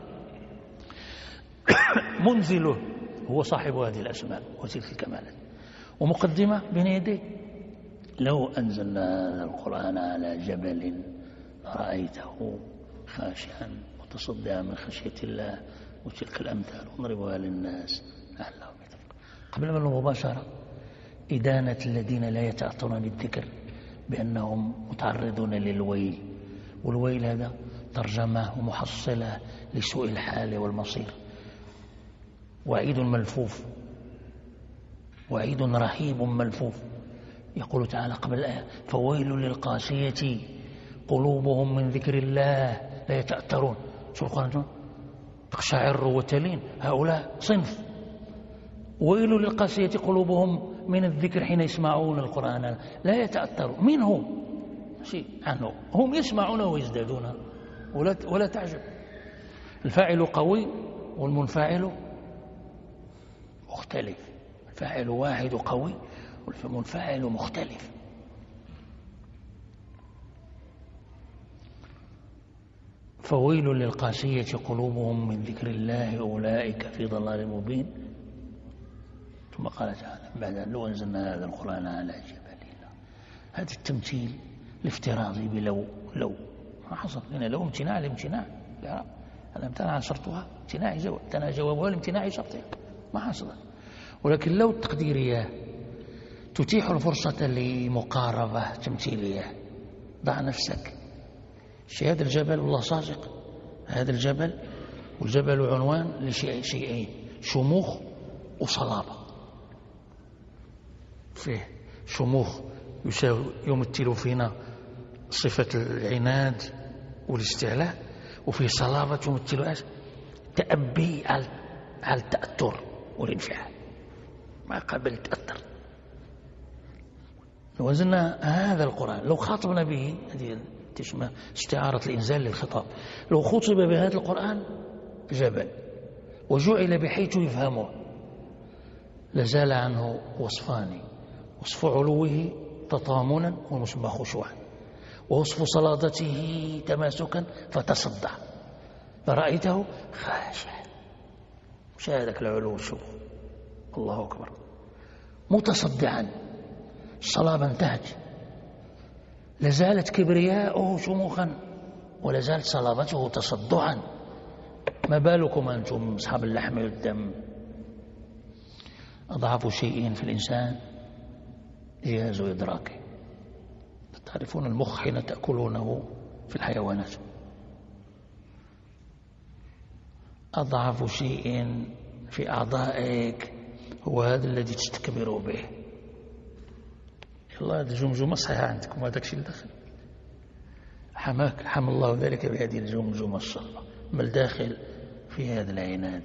منزله هو صاحب هذه الأسماء وتلك الكمالات. ومقدمة بين يديه لو أنزلنا هذا القرآن على جبل رأيته خاشعا متصدعا من خشية الله، وتلك الأمثال نضربها للناس لعلهم يتفكرون. قبل من المباشرة إدانة الذين لا يتأثرون بالذكر بأنهم متعرضون للويل، والويل هذا ترجمة ومحصلة لسوء الحال والمصير، وعيد ملفوف، وعيد رهيب ملفوف. يقول تعالى قبل الآية فويل للقاسية قلوبهم من ذكر الله لا يتأثرون. شو القرآن تقشعر وتلين، هؤلاء صنف. ويل للقاسية قلوبهم من الذكر حين يسمعون القرآن لا يتأثرون. من هم؟ شيء عنه، هم يسمعونه ويزدادون ولا تعجب. الفاعل قوي والمنفعل مختلف، الفاعل واحد قوي والمنفعل مختلف. فويل للقاسية قلوبهم من ذكر الله أولئك في ضلال مبين. ثم قال تعالى بعد لو أنزلنا هذا القرآن على جبل، هذا التمثيل الافتراضي بلو ما حصل هنا، لو امتناع الامتناع هل امتنع شرطها امتناع جوابها الامتناع شرطها ما حصل. ولكن لو التقديرية تتيح الفرصة لمقاربة تمثيلية، ضع نفسك هذا الجبل والله صادق، هذا الجبل والجبل عنوان لشيئين شموخ وصلابة. فيه شموخ يمثل فينا صفة العناد والاستعلاء، وفيه صلابة تمثل تأبي على التأثر والانفعال، ما قبل تأثر. لو وزننا هذا القرآن لو خاطبنا به، هذه تسمى استعارة الإنزال للخطاب، لو خطب بهذا القرآن جبل وجعل بحيث يفهمه، لزال عنه وصفان: وصف علوه تطامنا ومسمى خشوعا، ووصف صلادته تماسكا فتصدع، فرأيته خاشع، مشاهدك العلو والشبه، الله أكبر، متصدعا صلابا تهج، لازالت كبرياؤه شموخا ولازالت صلابته تصدعا، ما بالكم أنتم أصحاب اللحم والدم؟ أضعف شيء في الإنسان جهاز إدراكه. تعرفون المخ حين تأكلونه في الحيوانات، أضعف شيء في أعضائك هو هذا الذي تستكبر به. الله، هذه الجمجمة صحيحة عندكم، هذاك الشيء الداخل حماك، حمى الله ذلك بهذه الجمجمة الصلبة، ما الداخل في هذا العناد.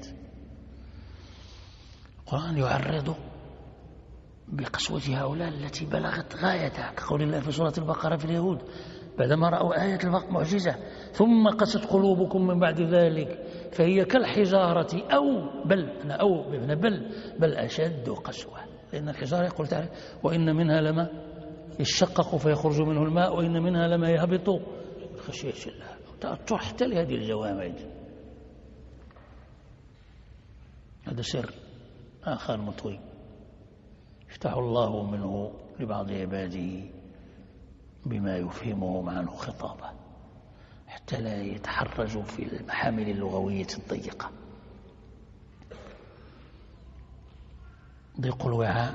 القرآن يعرض بقسوة هؤلاء التي بلغت غايتها، كقول الله في سورة البقرة في اليهود: بعدما رأوا آية المعجزة: ثم قست قلوبكم من بعد ذلك فهي كالحجارة بل أشد قسوة. لأن الحجارة يقول تعالى: وإن منها لما يشقق فيخرج منه الماء وإن منها لما يهبط من خشية الله. تأثر حتى لهذه الجوامع. هذا سر آخر مطوي يفتح الله منه لبعض عباده بما يفهمهم عنه خطابه، حتى لا يتحرجوا في المحامل اللغوية الضيقة. ضيق الوعاء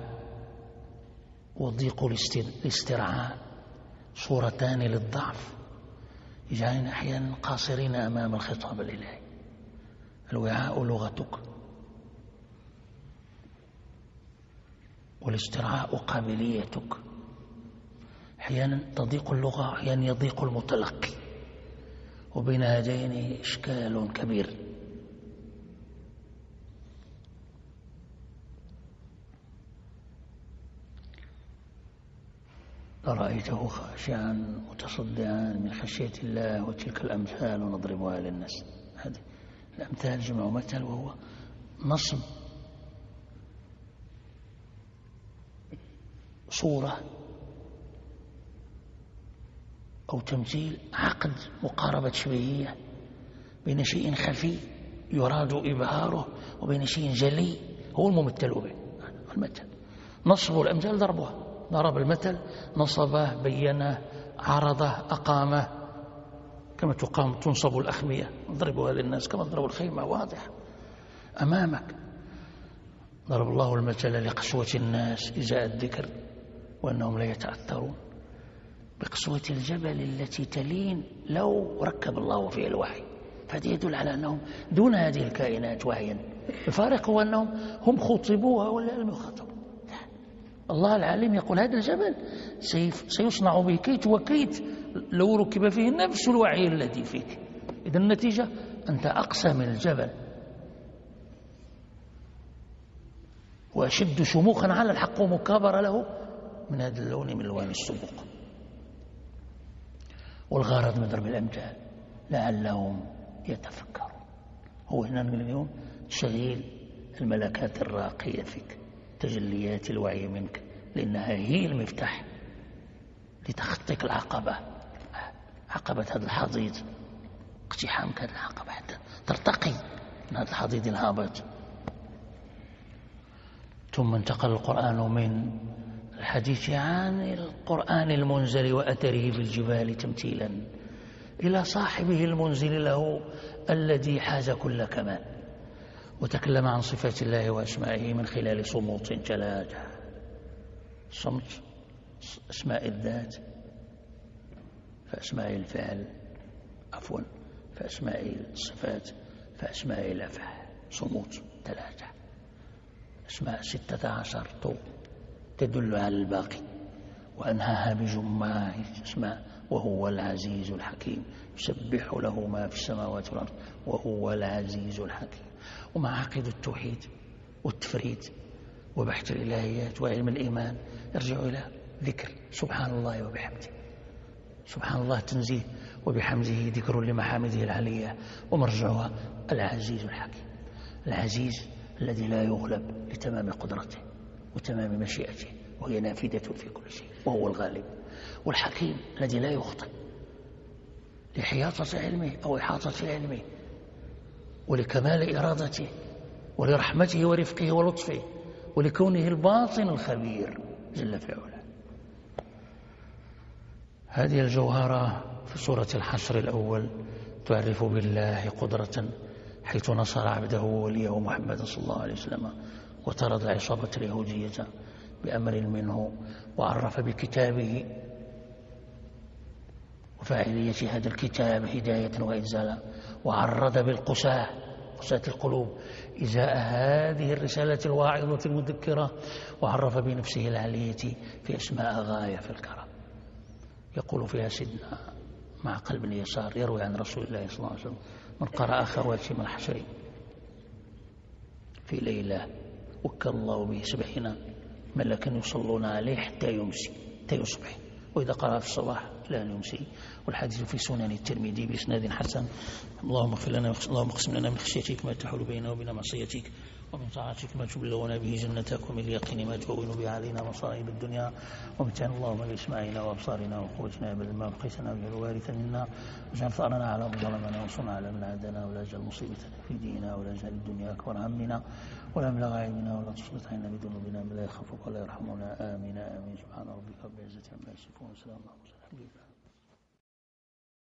وضيق الاسترعاء صورتان للضعف يجعلنا أحيانا قاصرين أمام الخطاب الإلهي. الوعاء لغتك، والاسترعاء قابليتك. أحيانا تضيق اللغة، أحيانا يضيق المتلقي، وبين هذين إشكال كبير. لرأيته خاشعا متصدعا من خشية الله، وتلك الأمثال نضربها للناس. هذه الأمثال جمع مثل، وهو نصب صورة أو تمثيل، عقد مقاربة شبهية بين شيء خفي يراد إبهاره وبين شيء جلي هو الممثل به. المثل نصب الأمثال ضربها، ضرب المثل، نصبه، بينه، عرضه، أقامه، كما تنصب الأخمية نضربها للناس كما ضرب الخيمة، واضح أمامك. ضرب الله المثل لقسوة الناس إزاء الذكر وأنهم لا يتأثرون، بقسوة الجبل التي تلين لو ركب الله فيها الوحي، فهذا يدل على أنهم دون هذه الكائنات وحيا. الفارق هو أنهم هم خطبوها ولا لم يخاطبوا. الله العليم يقول: هذا الجبل سيصنع به كيت وكيت لو ركب فيه نفس الوعي الذي فيك. إذا النتيجة أنت أقسى من الجبل وأشد شموخا على الحق ومكابرة له من هذا اللون من ألوان السبوق. والغرض من ضرب الأمثال لعلهم يتفكرون. هو هنا اليوم تشغيل الملكات الراقية فيك، تجليات الوعي منك، لأنها هي المفتاح لتخطيك العقبة، عقبة هذا الحضيض، اقتحامك هذه العقبة حتى ترتقي من هذا الحضيض الهابط. ثم انتقل القرآن من الحديث عن القرآن المنزل وأثره في الجبال تمثيلا إلى صاحبه المنزل له الذي حاز كل كمال، وتكلم عن صفات الله وأسمائه من خلال صموت ثلاثة: صمت أسماء الذات، فأسماء الفعل، فأسماء الصفات، فأسماء الأفعال. صموت ثلاثة، أسماء 16 تدل على الباقي، وأنهاها بجماع اسماء: وهو العزيز الحكيم، يسبح له ما في السماوات والأرض وهو العزيز الحكيم. ومعاقد التوحيد والتفريد وبحث الإلهيات وعلم الإيمان يرجع إلى ذكر سبحان الله وبحمده. سبحان الله تنزيه، وبحمده ذكر لمحامده العلية، ومرجعها العزيز الحكيم. العزيز الذي لا يغلب لتمام قدرته وتمام مشيئته وهي نافذة في كل شيء وهو الغالب، والحكيم الذي لا يخطئ لحياطة علمه أو إحاطة علمه ولكمال إرادته ولرحمته ورفقه ولطفه ولكونه الباطن الخبير جل في علاه. هذه الجوهرة في سورة الحشر الأول تعرف بالله قدرة، حيث نصر عبده ووليه محمد صلى الله عليه وسلم وطرد عصابة اليهودية بأمر منه، وعرف بكتابه وفاعلية هذا الكتاب هداية وإنزالا، وعرض بالقساة قساة القلوب إزاء هذه الرسالة الواعظة المذكرة، وعرف بنفسه العلية في أسماء غاية في الكرم. يقول فيها سيدنا مع قلب اليسار يروي عن رسول الله صلى الله عليه وسلم: من قرأ خواتم الحشر في ليلة وكل الله به 70 ملكا يصلون عليه حتى يمسي حتى يصبح، وإذا قرأ في الصباح لا يمسي. والحديث في سنن الترمذي بإسناد حسن. اللهم اغفر لنا، اللهم اقسم لنا من خشيتك ما تحول بيننا وبين معصيتك، ومن طاعتك ما تبلغنا به جنتك، ومن اليقين ما تهون به علينا مصائب الدنيا، ومتعنا اللهم باسماعنا وابصارنا وقوتنا ابدا ما بقيتنا واجعل الوارث منا، واجعل ثارنا على من ظلمنا وانصرنا على من عادانا، ولا تجعل مصيبتنا في ديننا، ولا تجعل الدنيا اكبر همنا ولا مبلغ علمنا، ولا تسلط علينا بذنوبنا من لا يخافك ولا يرحمنا. امين امين. سبحان ربك رب العزه عما يصفون وسلام على المرسلين.